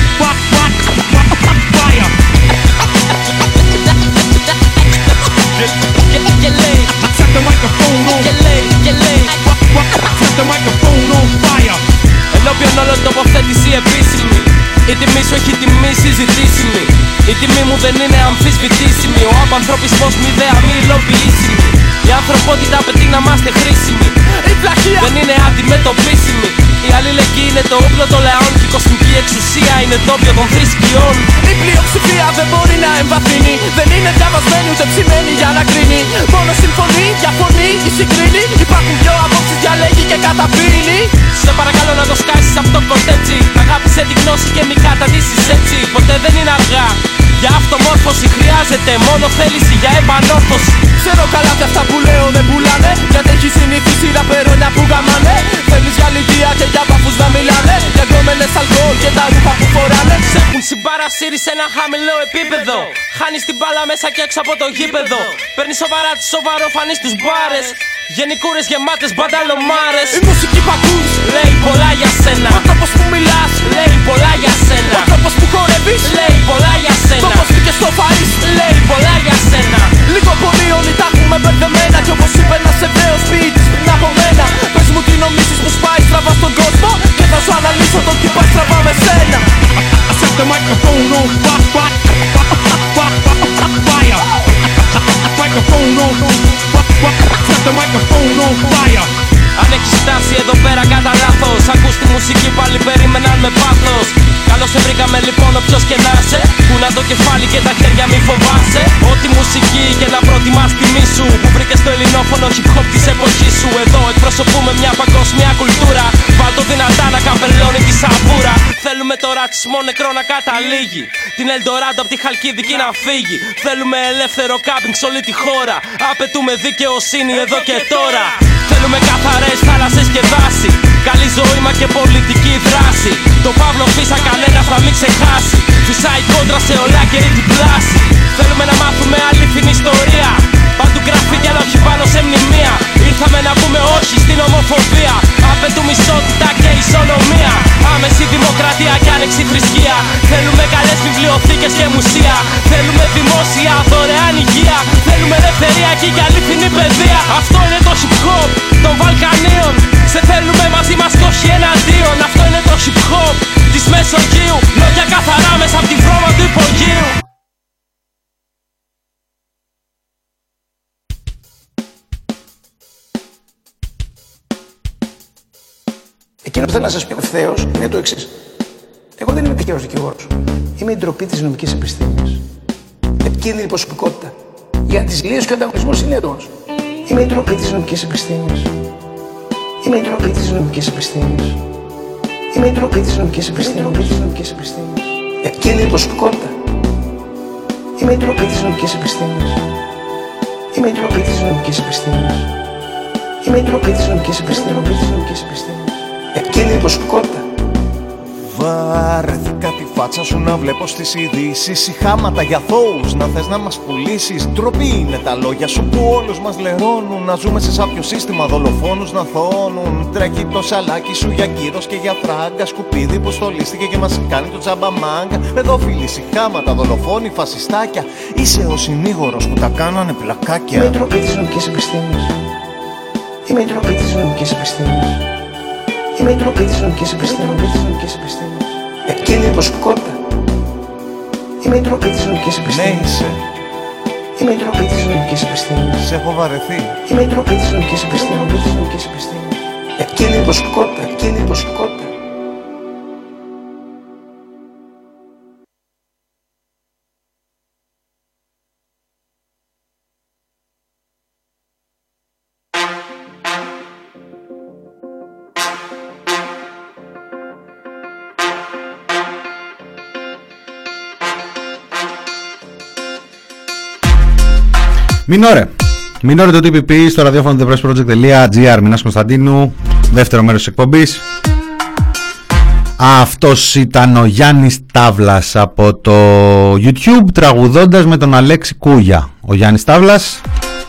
Και λέει set the microphone on και λέει και λέει set the microphone on fire. Ενώπιον όλων τοποθέτηση επίσημη. Η τιμή σου έχει τιμή συζητήσιμη. Η τιμή μου δεν είναι αμφισβητήσιμη. Ο απανθρωπισμός μη ιδέα μη υλοποιήσιμη. Η ανθρωπότητα απαιτεί να είμαστε χρήσιμοι. Η πλαχία δεν είναι αντιμετωπίσιμη. Η αλληλεγγύη είναι το όπλο των λαών και η κοσμική εξουσία είναι το όπλο των θρησκειών. Η πλειοψηφία δεν μπορεί να εμβαθύνει. Δεν είναι διαβασμένη ούτε ψημένη για να κρίνει. Μόνο συμφωνεί, διαφωνεί ή συγκρίνει. Υπάρχουν δυο απόψεις, διαλέγει και καταπίνει. Σε παρακαλώ να το σκάσεις αυτό το κοντέτσι. Αγάπησε τη γνώση και μη καταντήσεις έτσι. Ποτέ δεν είναι αργά. Για αυτομόρφωση χρειάζεται μόνο θέληση για επανόρθωση. Ξέρω καλά ότι αυτά που λέω δεν πουλάνε. Γιατί έχει συνηθίσει τα περόνια που γαμάνε. Θέλεις για λιτία και για παφούς να μιλάνε. Για γκόμενες αλκοόλ και τα ρούχα που φοράνε. Σε έχουν συμπαρασύρει σε ένα χαμηλό επίπεδο. Χάνεις την μπάλα μέσα και έξω από το γήπεδο. Παίρνεις σοβαρά τις σοβαροφανείς τους μπάρες. Γενικούρες γεμάτες μπανταλομάρες. Η μουσική που ακούς λέει πολλά για σένα. Ο τρόπος που μιλάς λέει πολλά για σένα. Ο τρόπος που χορεύεις λέει πολλά για σένα. Το πως βγήκες στο Παρίσι λέει πολλά για σένα. Λίγο πολύ όλοι τα έχουμε μπερδεμένα. Κι όπως είπε ένας Εβραίος ποιητής πριν από μένα, πες μου τι νομίζεις πως πάει στραβά στον κόσμο και θα σου αναλύσω το τι πάει στραβά με σένα. I set the microphone on fire. Microphone on set the microphone on fire. Αν έχεις φτάσει εδώ πέρα κατά λάθος, ακούς τη μουσική πάλι περίμεναν με πάθος. Καλώς σε βρήκαμε λοιπόν όποιος και να είσαι. Κούνα το κεφάλι και τα χέρια μη φοβάσαι. Ό,τι μουσική και να προτιμάς τιμή σου, που βρήκες το ελληνόφωνο hip hop της εποχής σου. Εδώ εκπροσωπούμε μια παγκόσμια κουλτούρα. Βάλ' το δυνατά να καπελώνει τη σαβούρα. Θέλουμε το ρατσισμό νεκρό να καταλήγει. Την Ελντοράντο απ' τη Χαλκιδική να φύγει. Θέλουμε ελεύθερο κάμπινγκ σε όλη τη χώρα. Απαιτούμε δικαιοσύνη εδώ και τώρα. Θέλουμε καθαρές θάλασσες και δάση. Καλή ζωή μα και πολιτική δράση. Το Παύλο Φίσα κανένας να μην ξεχάσει. Φυσάει κόντρα σε όλα και την πλάση. Θέλουμε να μάθουμε αλήθινη ιστορία. Παντού γραφίδια αλλά όχι πάνω σε μνημεία. Ήρθαμε να πούμε όχι στην ομοφοβία. Απαιτούμε ισότητα και ισονομία. Άμεση δημοκρατία και άνοιξη θρησκεία. Θέλουμε καλές βιβλιοθήκες και μουσεία. Θέλουμε δημόσια δωρεάν υγεία. Θέλουμε ελευθερία και για αλήθινη παιδεία. Αυτό είναι το hip hop των Βαλκανίων. Σε θέλουμε μαζί μας και όχι εναντίον. Αυτό είναι το hip hop της Μεσογείου. Λόγια καθαρά μέσα από τη βρώμα του υπογείου. Εκείνο που θέλω να σας πω ευθέως είναι το εξής. Εγώ δεν είμαι τυχαίος δικηγόρος. Είμαι η ντροπή της νομικής επιστήμης. Επικίνδυνη προσωπικότητα. Για τις λύσεις και ο ανταγωνισμός είναι έντονος. Είμαι η ντροπή της νομικής επιστήμης. Είμαι η ντροπή της νομικής επιστήμης. Είμαι η ντροπή της νομικής επιστήμης. Επικίνδυνη προσωπικότητα. Είμαι η ντροπή της νομικής επιστήμης. Είμαι η ντροπή της νομικής επιστήμης. Είμαι η ντροπή της νομικής επιστήμης. Επικίνδυνη προσωπικότητα. Βαρέθηκα τη φάτσα σου να βλέπω στις ειδήσεις. Ηχάματα για θόους να θες να μας πουλήσεις. Ντροπή είναι τα λόγια σου που όλους μας λερώνουν. Να ζούμε σε σάπιο σύστημα, δολοφόνους να θώνουν. Τρέχει το σαλάκι σου για κύρος και για φράγκα. Σκουπίδι που στολίστηκε και μας κάνει το τσαμπαμάγκα. Παιδόφιλοι, ηχάματα, δολοφόνοι, φασιστάκια. Είσαι ο συνήγορος που τα κάνανε πλακάκια. Είμαι η ντροπή της νομικής επιστήμης. Είμαι η ντροπή της νομικής επιστήμης. Είμαι η ντροπή της νομικής επιστήμης. Επικίνδυνη προσωπικότητα. Είμαι η ντροπή της νομικής επιστήμης. Ναι είσαι. Είμαι η ντροπή της νομικής επιστήμης. Σε έχω βαρεθεί. Είμαι η ντροπή της νομικής επιστήμης. Επικίνδυνη προσωπικότητα. Επικίνδυνη προσωπικότητα. Μινόρε. Μινόρε το τι πι πι στο ραδιόφωνο thepressproject.gr. Μινάς Κωνσταντίνου, δεύτερο μέρος της εκπομπής. Αυτός ήταν ο Γιάννης Τάβλας από το YouTube, τραγουδώντας με τον Αλέξη Κούγια. Ο Γιάννης Τάβλας.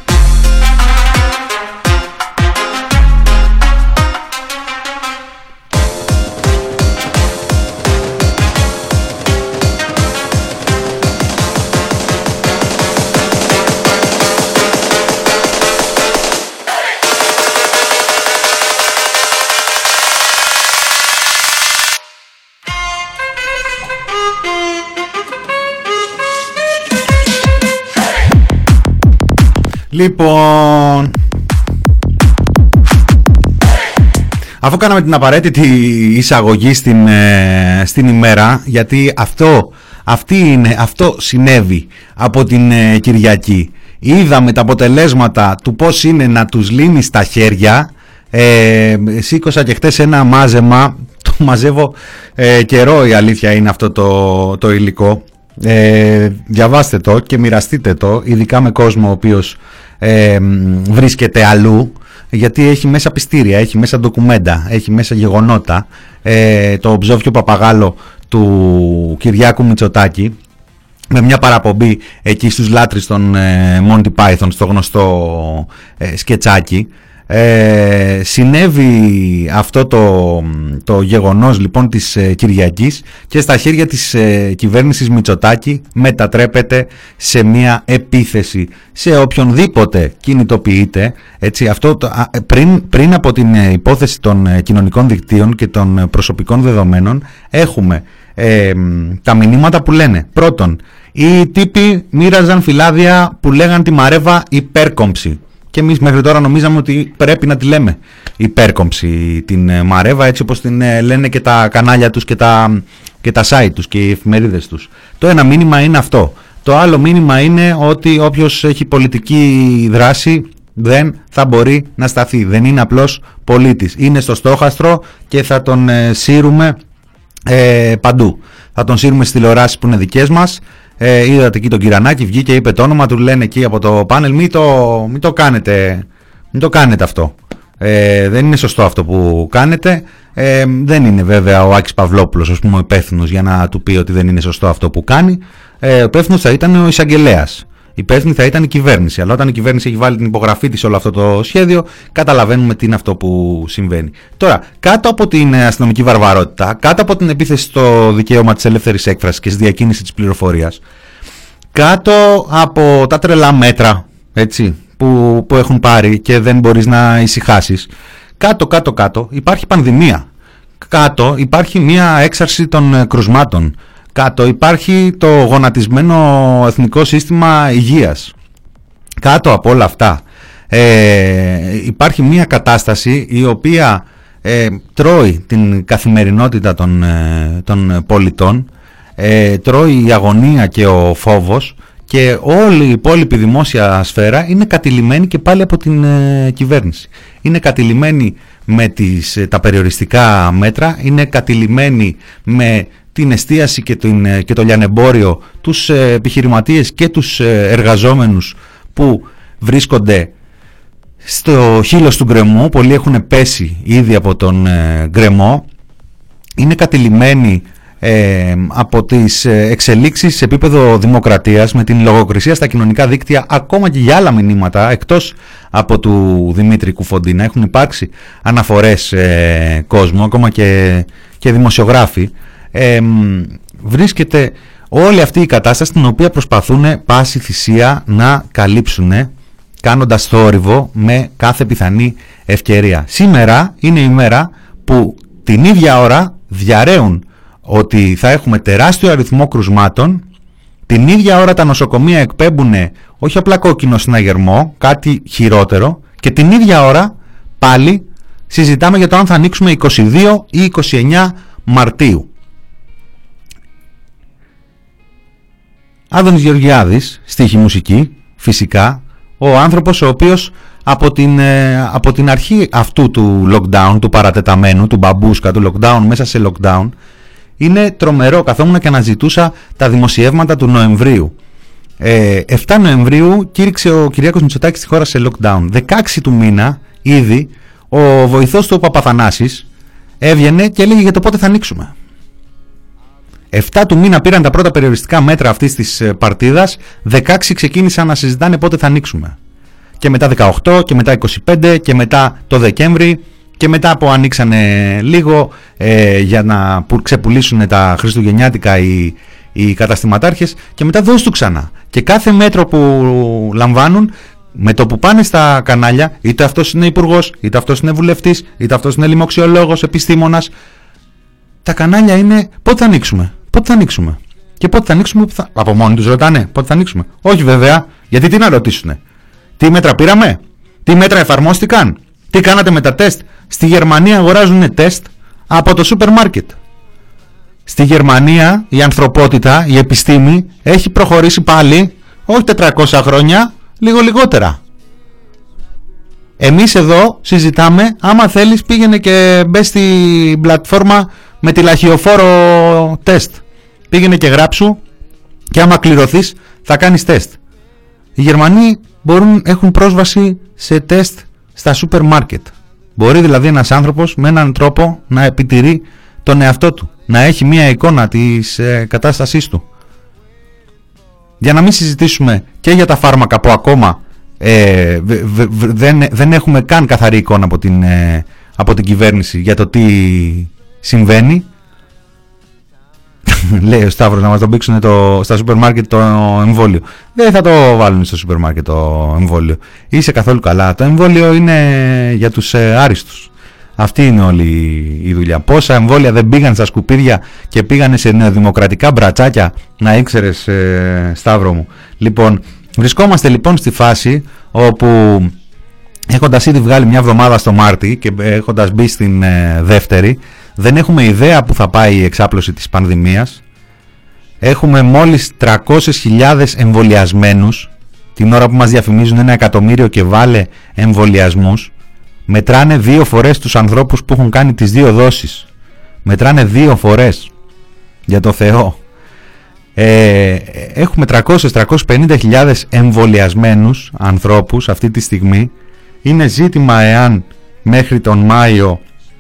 Λοιπόν, αφού κάναμε την απαραίτητη εισαγωγή στην, ε, στην ημέρα, γιατί αυτό, αυτή είναι, αυτό συνέβη από την ε, Κυριακή. Είδαμε τα αποτελέσματα του πώς είναι να τους λύνει στα χέρια. Ε, σήκωσα και χτες ένα μάζεμα, το μαζεύω ε, καιρό, η αλήθεια είναι αυτό το, το υλικό. Ε, διαβάστε το και μοιραστείτε το, ειδικά με κόσμο ο οποίος ε, βρίσκεται αλλού, γιατί έχει μέσα πιστήρια, έχει μέσα ντοκουμέντα, έχει μέσα γεγονότα. Ε, το ψόφιο παπαγάλο του Κυριάκου Μητσοτάκη, με μια παραπομπή εκεί στους λάτρεις των ε, Monty Python, στο γνωστό ε, σκετσάκι. Ε, συνέβη αυτό το, το γεγονός λοιπόν της ε, Κυριακής και στα χέρια της ε, κυβέρνησης Μητσοτάκη μετατρέπεται σε μια επίθεση σε οποιονδήποτε κινητοποιείται, έτσι, αυτό το, α, πριν, πριν από την ε, υπόθεση των ε, κοινωνικών δικτύων και των ε, προσωπικών δεδομένων έχουμε ε, τα μηνύματα που λένε πρώτον, οι τύποι μοίραζαν φυλάδια που λέγαν τη Μαρέβα υπέρκομψη. Και εμείς μέχρι τώρα νομίζαμε ότι πρέπει να τη λέμε υπέρκομψη την Μαρέβα, έτσι όπως την λένε και τα κανάλια τους και τα, και τα site τους και οι εφημερίδες τους. Το ένα μήνυμα είναι αυτό. Το άλλο μήνυμα είναι ότι όποιος έχει πολιτική δράση δεν θα μπορεί να σταθεί. Δεν είναι απλώς πολίτης. Είναι στο στόχαστρο και θα τον ε, σύρουμε ε, παντού. Θα τον σύρουμε στις τηλεοράσεις που είναι δικές μας. Ε, είδατε εκεί τον Κυρανάκη, βγήκε, είπε το όνομα, του λένε εκεί από το πάνελ μην το, μην το κάνετε, μην το κάνετε αυτό, ε, δεν είναι σωστό αυτό που κάνετε, Ε, δεν είναι βέβαια ο Άκης Παυλόπουλος, ας πούμε, ο υπεύθυνος για να του πει ότι δεν είναι σωστό αυτό που κάνει. Ε, ο υπεύθυνος θα ήταν ο εισαγγελέας. Υπεύθυνη θα ήταν η κυβέρνηση. Αλλά όταν η κυβέρνηση έχει βάλει την υπογραφή της σε όλο αυτό το σχέδιο, καταλαβαίνουμε τι είναι αυτό που συμβαίνει. Τώρα, κάτω από την αστυνομική βαρβαρότητα, κάτω από την επίθεση στο δικαίωμα της ελεύθερης έκφρασης και στη διακίνηση της πληροφορίας, κάτω από τα τρελά μέτρα, έτσι, που, που έχουν πάρει και δεν μπορείς να ησυχάσεις, κάτω κάτω κάτω υπάρχει πανδημία. Κάτω υπάρχει μια έξαρση των κρουσμάτων. Κάτω υπάρχει το γονατισμένο εθνικό σύστημα υγείας. Κάτω από όλα αυτά ε, υπάρχει μια κατάσταση η οποία ε, τρώει την καθημερινότητα των, ε, των πολιτών, ε, τρώει η αγωνία και ο φόβος, και όλη η υπόλοιπη δημόσια σφαίρα είναι κατηλημένη και πάλι από την ε, κυβέρνηση. Είναι κατηλημένη με τις, τα περιοριστικά μέτρα, είναι κατηλημένη με την εστίαση και, την, και το λιανεμπόριο, τους επιχειρηματίες και τους εργαζόμενους που βρίσκονται στο χείλος του γκρεμού. Πολλοί έχουν πέσει ήδη από τον γκρεμό. Είναι κατηλημένοι ε, από τις εξελίξεις σε επίπεδο δημοκρατίας, με την λογοκρισία στα κοινωνικά δίκτυα, ακόμα και για άλλα μηνύματα εκτός από του Δημήτρη Κουφοντίνα. Έχουν υπάρξει αναφορές ε, κόσμου, ακόμα και, και δημοσιογράφοι. Ε, βρίσκεται όλη αυτή η κατάσταση, την οποία προσπαθούν πάση θυσία να καλύψουν, κάνοντας θόρυβο με κάθε πιθανή ευκαιρία. Σήμερα είναι η μέρα που την ίδια ώρα διαρρέουν ότι θα έχουμε τεράστιο αριθμό κρουσμάτων, την ίδια ώρα τα νοσοκομεία εκπέμπουν όχι απλά κόκκινο συναγερμό, κάτι χειρότερο, και την ίδια ώρα πάλι συζητάμε για το αν θα ανοίξουμε είκοσι δύο ή είκοσι εννέα Μαρτίου. Άδωνης Γεωργιάδης, στίχη μουσική, φυσικά, ο άνθρωπος ο οποίος από την, από την αρχή αυτού του lockdown, του παρατεταμένου, του μπαμπούσκα, του lockdown μέσα σε lockdown, είναι τρομερό. Καθόμουν και αναζητούσα τα δημοσιεύματα του Νοεμβρίου. Ε, εφτά Νοεμβρίου κήρυξε ο Κυριάκος Μητσοτάκης τη χώρα σε lockdown. δεκαέξι του μήνα ήδη ο βοηθός του Παπαθανάσης έβγαινε και έλεγε για το πότε θα ανοίξουμε. εφτά του μήνα πήραν τα πρώτα περιοριστικά μέτρα αυτής της παρτίδας, δεκαέξι ξεκίνησαν να συζητάνε πότε θα ανοίξουμε. Και μετά δεκαοκτώ και μετά είκοσι πέντε και μετά το Δεκέμβρη και μετά που ανοίξανε λίγο ε, για να που, ξεπουλήσουν τα χριστουγεννιάτικα οι, οι καταστηματάρχες, και μετά δώσ' του ξανά. Και κάθε μέτρο που λαμβάνουν, με το που πάνε στα κανάλια, είτε αυτός είναι υπουργός, είτε αυτός είναι βουλευτής, είτε αυτός είναι λοιμοξιολόγος, επιστήμονας, τα κανάλια είναι πότε θα ανοίξουμε, πότε θα ανοίξουμε. Και πότε θα ανοίξουμε, θα... από μόνοι τους ρωτάνε πότε θα ανοίξουμε. Όχι βέβαια, γιατί τι να ρωτήσουνε. Τι μέτρα πήραμε, τι μέτρα εφαρμόστηκαν, τι κάνατε με τα τεστ. Στη Γερμανία αγοράζουν τεστ από το σούπερ μάρκετ. Στη Γερμανία η ανθρωπότητα, η επιστήμη έχει προχωρήσει πάλι, όχι τετρακόσια χρόνια, λίγο λιγότερα. Εμείς εδώ συζητάμε, άμα θέλεις πήγαινε και μπες στην πλατφόρμα με τη λαχιοφόρο τεστ. Πήγαινε και γράψου και άμα κληρωθείς θα κάνεις τεστ. Οι Γερμανοί μπορούν, έχουν πρόσβαση σε τεστ στα σούπερ μάρκετ. Μπορεί δηλαδή ένας άνθρωπος με έναν τρόπο να επιτηρεί τον εαυτό του, να έχει μία εικόνα της ε, κατάστασής του. Για να μην συζητήσουμε και για τα φάρμακα που ακόμα ε, β, β, β, δεν, δεν έχουμε καν καθαρή εικόνα από την, ε, από την κυβέρνηση για το τι συμβαίνει. Λέει ο Σταύρος να μας τον πήξουν το, στα σούπερ μάρκετ το εμβόλιο. Δεν θα το βάλουν στο σούπερ μάρκετ το εμβόλιο. Είσαι καθόλου καλά. Το εμβόλιο είναι για τους ε, άριστους. Αυτή είναι όλη η δουλειά. Πόσα εμβόλια δεν πήγαν στα σκουπίδια και πήγανε σε νεοδημοκρατικά μπρατσάκια, να ήξερες, ε, Σταύρο μου. Λοιπόν, βρισκόμαστε λοιπόν στη φάση όπου, έχοντας ήδη βγάλει μια εβδομάδα στο Μάρτι και έχοντας μπει στην ε, δεύτερη, δεν έχουμε ιδέα που θα πάει η εξάπλωση της πανδημίας. Έχουμε μόλις τριακόσιες χιλιάδες εμβολιασμένους, την ώρα που μας διαφημίζουν ένα εκατομμύριο και βάλε εμβολιασμούς. Μετράνε δύο φορές τους ανθρώπους που έχουν κάνει τις δύο δόσεις. Μετράνε δύο φορές. Για το Θεό. Ε, έχουμε τριακόσιες με τριακόσιες πενήντα χιλιάδες εμβολιασμένους ανθρώπους αυτή τη στιγμή. Είναι ζήτημα εάν μέχρι τον Μάιο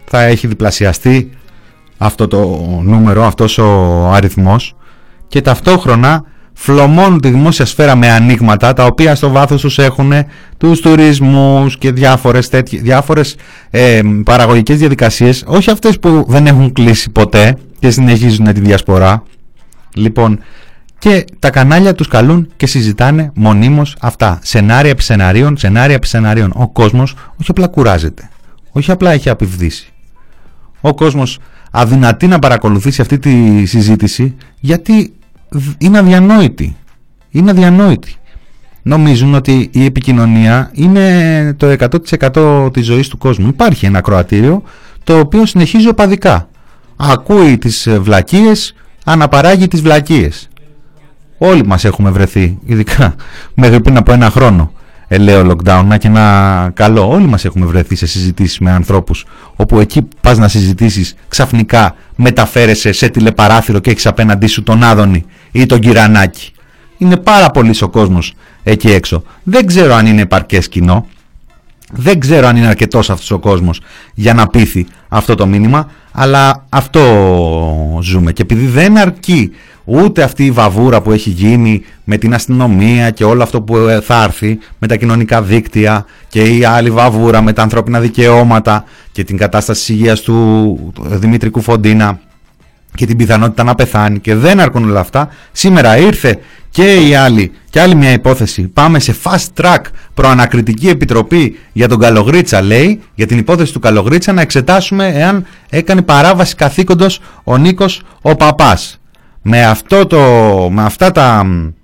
θα έχει διπλασιαστεί αυτό το νούμερο, αυτός ο αριθμός, και ταυτόχρονα φλωμώνουν τη δημόσια σφαίρα με ανοίγματα τα οποία στο βάθος τους έχουν τους τουρισμούς και διάφορες, τέτοι, διάφορες ε, παραγωγικές διαδικασίες, όχι αυτές που δεν έχουν κλείσει ποτέ και συνεχίζουν τη διασπορά. Λοιπόν, και τα κανάλια τους καλούν και συζητάνε μονίμως αυτά, σενάρια επί σεναρίων, σενάρια επί σεναρίων. Ο κόσμος όχι απλά κουράζεται, όχι απλά έχει απειβδίσει. Ο κόσμος αδυνατεί να παρακολουθήσει αυτή τη συζήτηση, γιατί είναι αδιανόητη. Είναι αδιανόητη. Νομίζουν ότι η επικοινωνία είναι το εκατό τοις εκατό της ζωής του κόσμου. Υπάρχει ένα ακροατήριο το οποίο συνεχίζει οπαδικά. Ακούει τις βλακίες, αναπαράγει τις βλακίες. Όλοι μας έχουμε βρεθεί, ειδικά μέχρι πριν από ένα χρόνο, ελαίο lockdown, να και ένα καλό. Όλοι μας έχουμε βρεθεί σε συζητήσεις με ανθρώπους, όπου εκεί πας να συζητήσεις, ξαφνικά μεταφέρεσαι σε τηλεπαράθυρο και έχεις απέναντί σου τον Άδωνη ή τον Κυρανάκη. Είναι πάρα πολύς ο κόσμος εκεί έξω. Δεν ξέρω αν είναι επαρκές κοινό, δεν ξέρω αν είναι αρκετός αυτός ο κόσμος για να πείθει αυτό το μήνυμα, αλλά αυτό ζούμε. Και επειδή δεν αρκεί ούτε αυτή η βαβούρα που έχει γίνει με την αστυνομία και όλο αυτό που θα έρθει με τα κοινωνικά δίκτυα, και η άλλη βαβούρα με τα ανθρώπινα δικαιώματα και την κατάσταση της υγείας του Δημήτρη Κουφοντίνα και την πιθανότητα να πεθάνει, και δεν αρκούν όλα αυτά, σήμερα ήρθε και η άλλη, και άλλη μια υπόθεση. Πάμε σε fast track προανακριτική επιτροπή για τον Καλογρίτσα, λέει, για την υπόθεση του Καλογρίτσα, να εξετάσουμε εάν έκανε παράβαση καθήκοντος ο Νίκος ο Παπάς. Με αυτό το, με αυτά τα,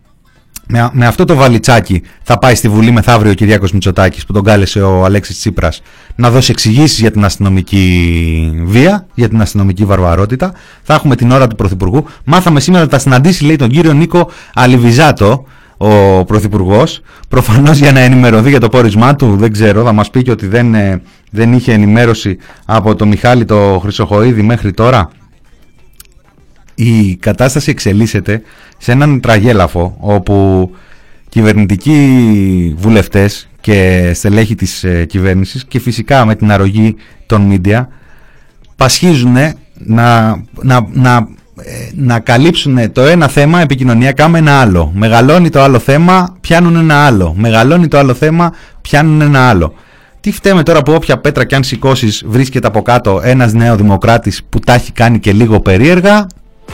με, με αυτό το βαλιτσάκι θα πάει στη Βουλή μεθαύριο ο Κυριάκος Μητσοτάκης, που τον κάλεσε ο Αλέξης Τσίπρας να δώσει εξηγήσεις για την αστυνομική βία, για την αστυνομική βαρβαρότητα. Θα έχουμε την ώρα του Πρωθυπουργού. Μάθαμε σήμερα ότι θα συναντήσει, λέει, τον κύριο Νίκο Αλιβιζάτο ο Πρωθυπουργός, προφανώς για να ενημερωθεί για το πόρισμά του. Δεν ξέρω, θα μας πει και ότι δεν, δεν είχε ενημέρωση από τον Μιχάλη το Χρυσοχοΐδη μέχρι τώρα. Η κατάσταση εξελίσσεται σε έναν τραγέλαφο, όπου κυβερνητικοί βουλευτές και στελέχη της ε, κυβέρνησης, και φυσικά με την αρρωγή των μίντια, πασχίζουν να, να, να, ε, να καλύψουν το ένα θέμα επικοινωνιακά με ένα άλλο. Μεγαλώνει το άλλο θέμα, πιάνουν ένα άλλο. Μεγαλώνει το άλλο θέμα, πιάνουν ένα άλλο. Τι φταίμε τώρα που όποια πέτρα κι αν σηκώσεις βρίσκεται από κάτω ένας νεοδημοκράτης που τα έχει κάνει και λίγο περίεργα?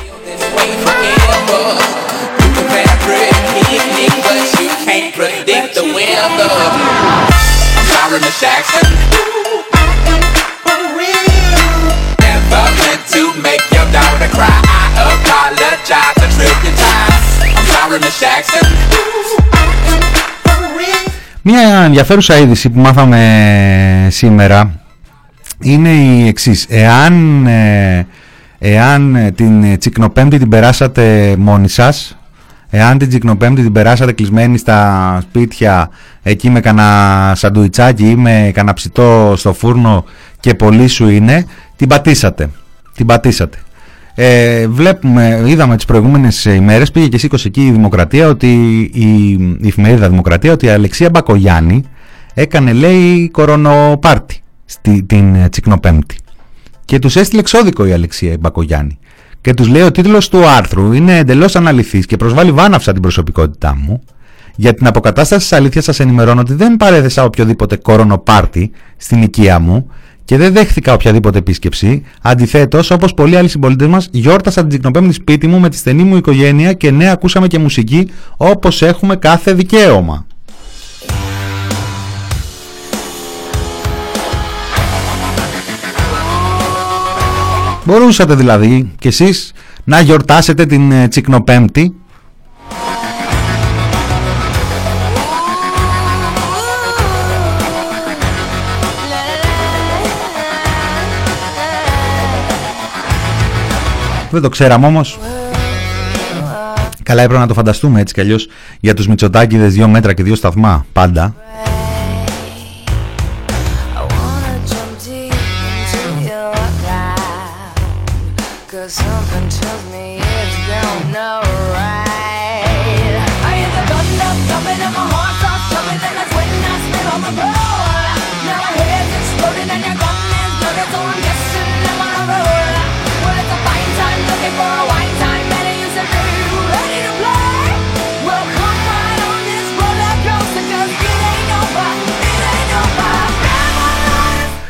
Μια ενδιαφέρουσα είδηση που μάθαμε σήμερα είναι η εξής. Εάν, εάν την Τσικνοπέμπτη την περάσατε μόνοι σας, εάν την Τσικνοπέμπτη την περάσατε κλεισμένοι στα σπίτια, εκεί με κανένα σαντουιτσάκι ή με κανένα ψητό στο φούρνο και πολύ σου είναι, την πατήσατε. Την πατήσατε. Ε, βλέπουμε, είδαμε τις προηγούμενες ημέρες, πήγε και σήκωσε εκεί η Δημοκρατία, ότι η, η εφημερίδα Δημοκρατία, ότι η Αλεξία Μπακογιάννη έκανε, λέει, κορονοπάρτι στη, την Τσικνοπέμπτη. Και τους έστειλε εξώδικο η Αλεξία Μπακογιάννη. Και τους λέει: ο τίτλος του άρθρου είναι εντελώς αναλυθής και προσβάλλει βάναυσα την προσωπικότητά μου. Για την αποκατάσταση της αλήθειας σας ενημερώνω ότι δεν παρέδεσα οποιοδήποτε κορονοπάρτι στην οικία μου και δεν δέχθηκα οποιαδήποτε επίσκεψη. Αντιθέτως, όπως πολλοί άλλοι συμπολίτες μας, γιόρτασα την Τσικνοπέμπτη σπίτι μου με τη στενή μου οικογένεια και ναι, ακούσαμε και μουσική όπως έχουμε κάθε δικαίωμα. Μπορούσατε δηλαδή κι εσείς να γιορτάσετε την Τσικνοπέμπτη Δεν το ξέραμε όμως. Καλά, έπρεπε να το φανταστούμε έτσι κι αλλιώς. Για τους Μητσοτάκηδες δύο μέτρα και δύο σταθμά πάντα.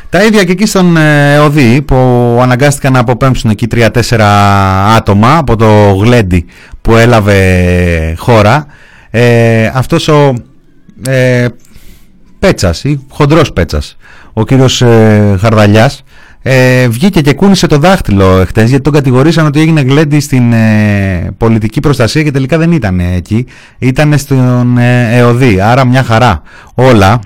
Τα ίδια και εκεί στον ΕΟΔΗ που αναγκάστηκαν να αποπέμψουν εκεί τρία τέσσερα άτομα από το γλέντι που έλαβε χώρα. Ε, αυτός ο ε, Πέτσας ή χοντρός Πέτσας, ο κύριος ε, Χαρδαλιάς, ε, βγήκε και κούνησε το δάχτυλο χτες, γιατί τον κατηγορήσαν ότι έγινε γλέντι στην ε, πολιτική προστασία και τελικά δεν ήταν εκεί, ήταν στον ε, ΕΟΔΗ, άρα μια χαρά όλα.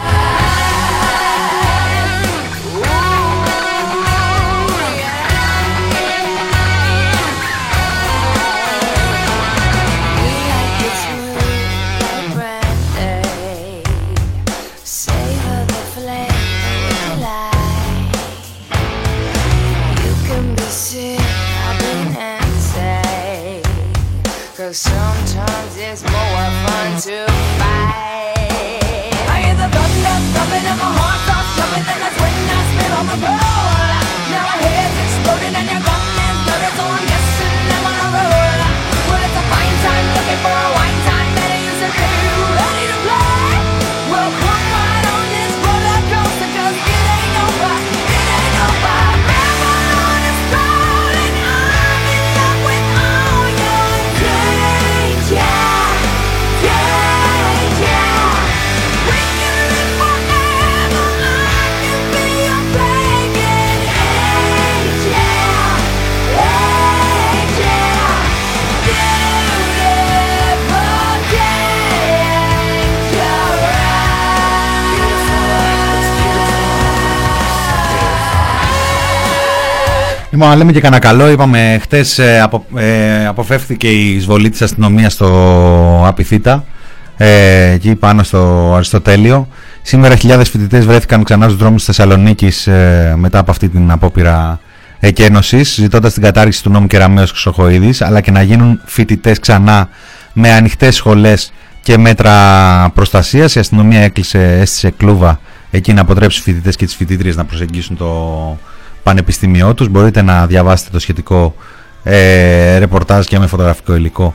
Λοιπόν, λέμε και κανένα καλό. Είπαμε χτες ε, απο, ε, αποφεύθηκε η εισβολή της αστυνομίας στο Απιθύτα, ε, εκεί πάνω στο Αριστοτέλειο. Σήμερα χιλιάδες φοιτητές βρέθηκαν ξανά στους δρόμους της Θεσσαλονίκης ε, μετά από αυτή την απόπειρα εκένωσης, ζητώντας την κατάργηση του νόμου Κεραμέως Χρυσοχοΐδης, αλλά και να γίνουν φοιτητές ξανά με ανοιχτές σχολές και μέτρα προστασίας. Η αστυνομία έκλεισε, έστησε κλούβα εκεί να αποτρέψει τους φοιτητές και τις φοιτήτριες να προσεγγίσουν το πανεπιστήμιό τους. Μπορείτε να διαβάσετε το σχετικό ε, ρεπορτάζ και με φωτογραφικό υλικό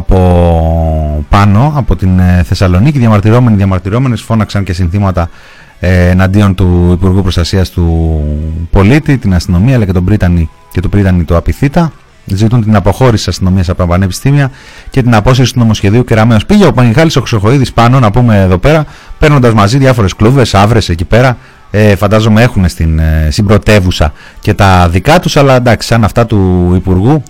από πάνω, από την ε, Θεσσαλονίκη. Διαμαρτυρόμενοι, διαμαρτυρόμενες φώναξαν και συνθήματα ε, εναντίον του Υπουργού Προστασίας του Πολίτη, την αστυνομία αλλά και τον Πρίτανη και του Πρίτανη του Απιθύτα. Ζητούν την αποχώρηση της αστυνομίας από τα πανεπιστήμια και την απόσυρση του νομοσχεδίου Κεραμέως. Πήγε ο Πανιχάλης ο Χρυσοχοΐδης πάνω, να πούμε εδώ πέρα, παίρνοντας μαζί διάφορες κλούβες, άβρες εκεί πέρα. Ε, φαντάζομαι έχουν στην ε, συμπρωτεύουσα και τα δικά τους, αλλά εντάξει, σαν αυτά του Υπουργού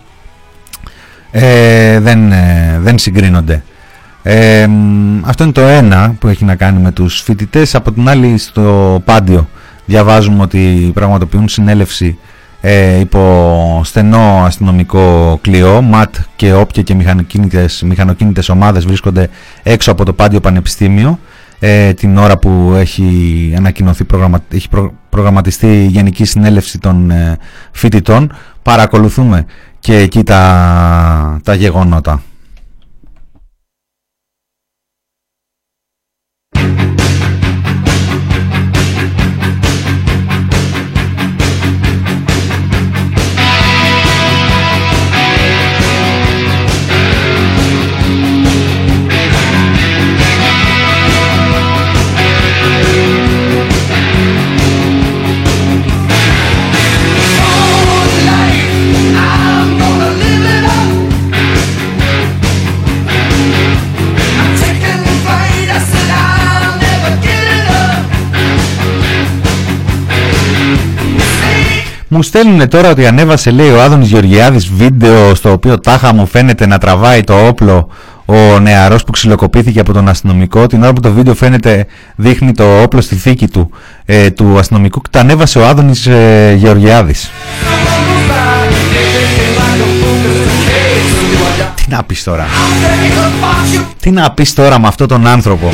ε, δεν, ε, δεν συγκρίνονται. Ε, αυτό είναι το ένα που έχει να κάνει με τους φοιτητές. Από την άλλη, στο Πάντιο διαβάζουμε ότι πραγματοποιούν συνέλευση ε, υπό στενό αστυνομικό κλειό. ΜΑΤ και όποια και μηχανοκίνητες, μηχανοκίνητες ομάδες βρίσκονται έξω από το Πάντιο Πανεπιστήμιο ε, την ώρα που έχει ανακοινωθεί, προγραμμα, έχει προ, προγραμματιστεί η Γενική Συνέλευση των ε, Φοιτητών. Παρακολουθούμε και εκεί τα, τα γεγονότα. Μου στέλνουνε τώρα ότι ανέβασε, λέει, ο Άδωνης Γεωργιάδης βίντεο στο οποίο τάχα μου φαίνεται να τραβάει το όπλο ο νεαρός που ξυλοκοπήθηκε από τον αστυνομικό. Την ώρα που το βίντεο φαίνεται δείχνει το όπλο στη θήκη του, ε, του αστυνομικού. Τα ανέβασε ο Άδωνης ε, Γεωργιάδης. Τι να πεις τώρα, τι να πεις τώρα με αυτόν τον άνθρωπο.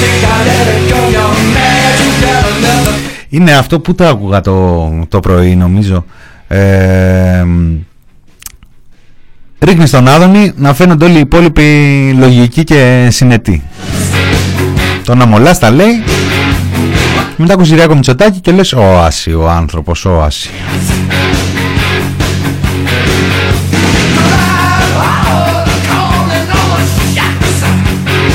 Είναι αυτό που το άκουγα το, το πρωί, νομίζω. Ε, ρίχνει στον Άδωνη να φαίνονται όλοι οι υπόλοιποι λογικοί και συνετοί. Τον αμολάς τα λέει. Μετά ακούς Κυριάκο Μητσοτάκη και λες όαση ο άνθρωπος, όαση.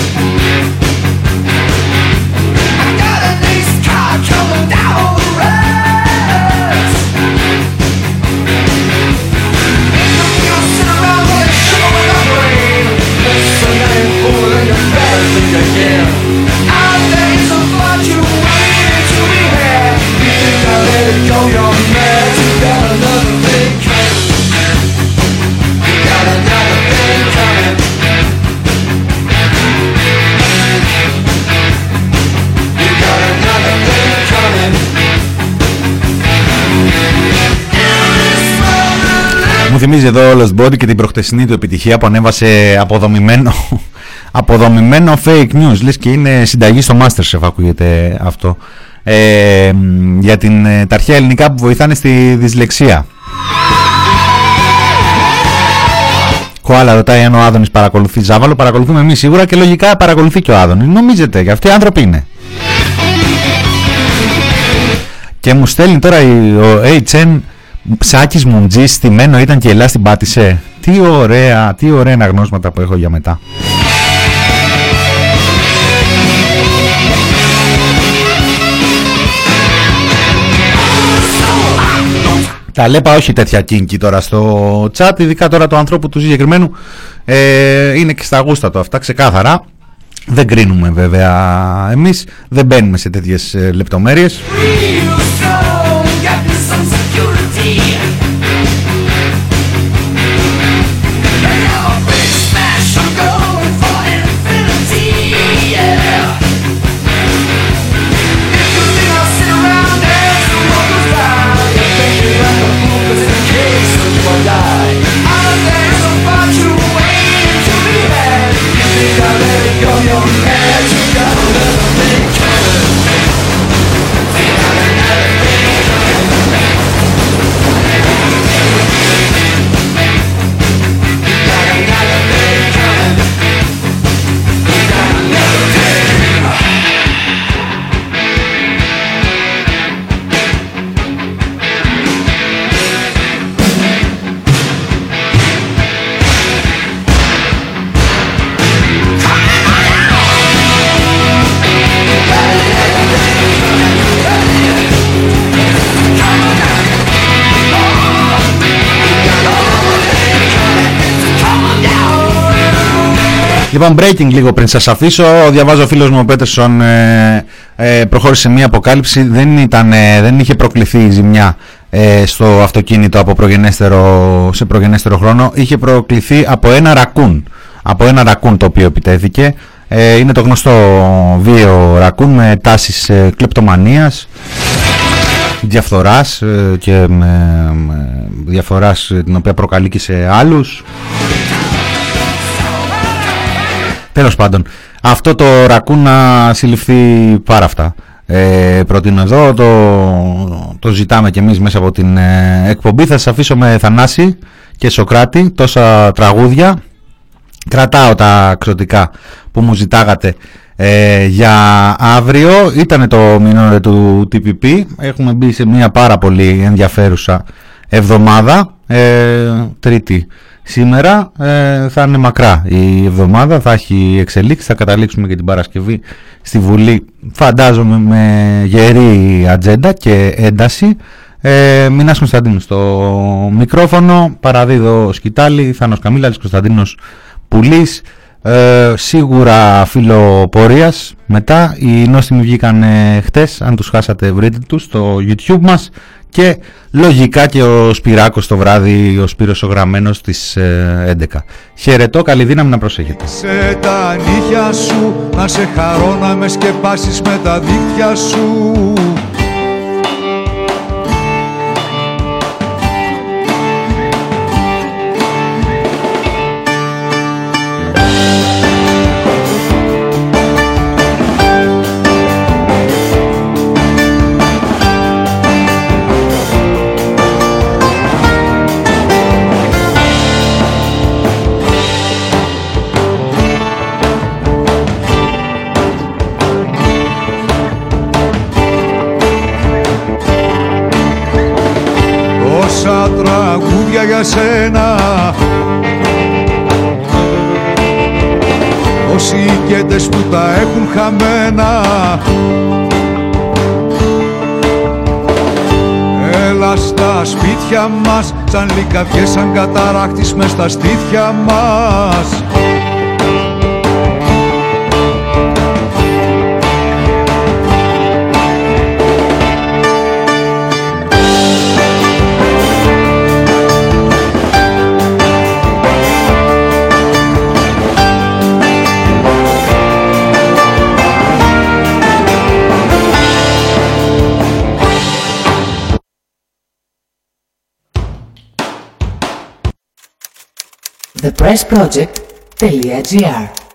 Right. θυμίζει εδώ ο Lost Body και την προχτεσινή του επιτυχία που ανέβασε αποδομημένο, αποδομημένο fake news. Λες και είναι συνταγή στο Masterchef, ακούγεται αυτό. Ε, για την, τα αρχαία ελληνικά που βοηθάνε στη δυσλεξία. Κοάλα ρωτάει αν ο Άδωνης παρακολουθεί Ζάβαλο. Παρακολουθούμε εμείς σίγουρα και λογικά παρακολουθεί και ο Άδωνης. Νομίζετε, και αυτοί οι άνθρωποι είναι. Και μου στέλνει τώρα ο έιτς εν Σάκης Μουντζής, στημένο ήταν και η Ελλάδα την πάτησε. Τι ωραία, τι ωραία αναγνώσματα που έχω για μετά. Τα λέπα όχι τέτοια κίνκι τώρα στο chat, ειδικά τώρα του ανθρώπου του συγκεκριμένου, ε, είναι και στα γούστα του αυτά, ξεκάθαρα. Δεν κρίνουμε βέβαια εμείς, δεν μπαίνουμε σε τέτοιες ε, λεπτομέρειες. Λοιπόν, breaking λίγο πριν σας αφήσω. Διαβάζω, ο φίλος μου ο Πέτερσον ε, ε, προχώρησε μια αποκάλυψη. Δεν, ήταν, ε, δεν είχε προκληθεί η ζημιά ε, στο αυτοκίνητο από προγενέστερο, σε προγενέστερο χρόνο. Είχε προκληθεί από ένα ρακούν. Από ένα ρακούν το οποίο επιτέθηκε. Ε, είναι το γνωστό βίαιο ρακούν με τάσεις ε, κλεπτομανίας, διαφθοράς ε, και με, με διαφθοράς την οποία προκαλεί και σε άλλους. Τέλος πάντων, αυτό το ρακούν να συλληφθεί πάρα αυτά. Ε, προτείνω εδώ, το, το ζητάμε κι εμείς μέσα από την ε, εκπομπή. Θα σας αφήσω με Θανάση και Σοκράτη, τόσα τραγούδια. Κρατάω τα ξωτικά που μου ζητάγατε ε, για αύριο. Ήτανε το μηνόριο του τι πι πι. Έχουμε μπει σε μια πάρα πολύ ενδιαφέρουσα εβδομάδα, ε, Τρίτη. Σήμερα ε, θα είναι μακρά η εβδομάδα, θα έχει εξελίξει, θα καταλήξουμε και την Παρασκευή στη Βουλή, φαντάζομαι με γερή ατζέντα και ένταση. Ε, Μινάς Κωνσταντίνος στο μικρόφωνο, παραδίδω σκητάλη, Θάνος Καμίλαλης, Κωνσταντίνος Πουλής. Ε, σίγουρα φίλο πορείας μετά. Οι νόστιμοι βγήκαν ε, χτες, αν τους χάσατε βρείτε τους στο YouTube μας. Και λογικά και ο Σπυράκος το βράδυ, ο Σπύρος ο Γραμμένος στις ε, έντεκα. Χαιρετώ, καλή δύναμη, να προσέχετε. Σε τα νύχια σου, να σε χαρώ να με σκεπάσεις με τα δίχτυα σου. Τραγούδια για σένα, όσοι ηγέτες που τα έχουν χαμένα. Έλα στα σπίτια μας, σαν λυκαβιές, σαν καταράχτης μες στα στήθια μας. the press project dot gr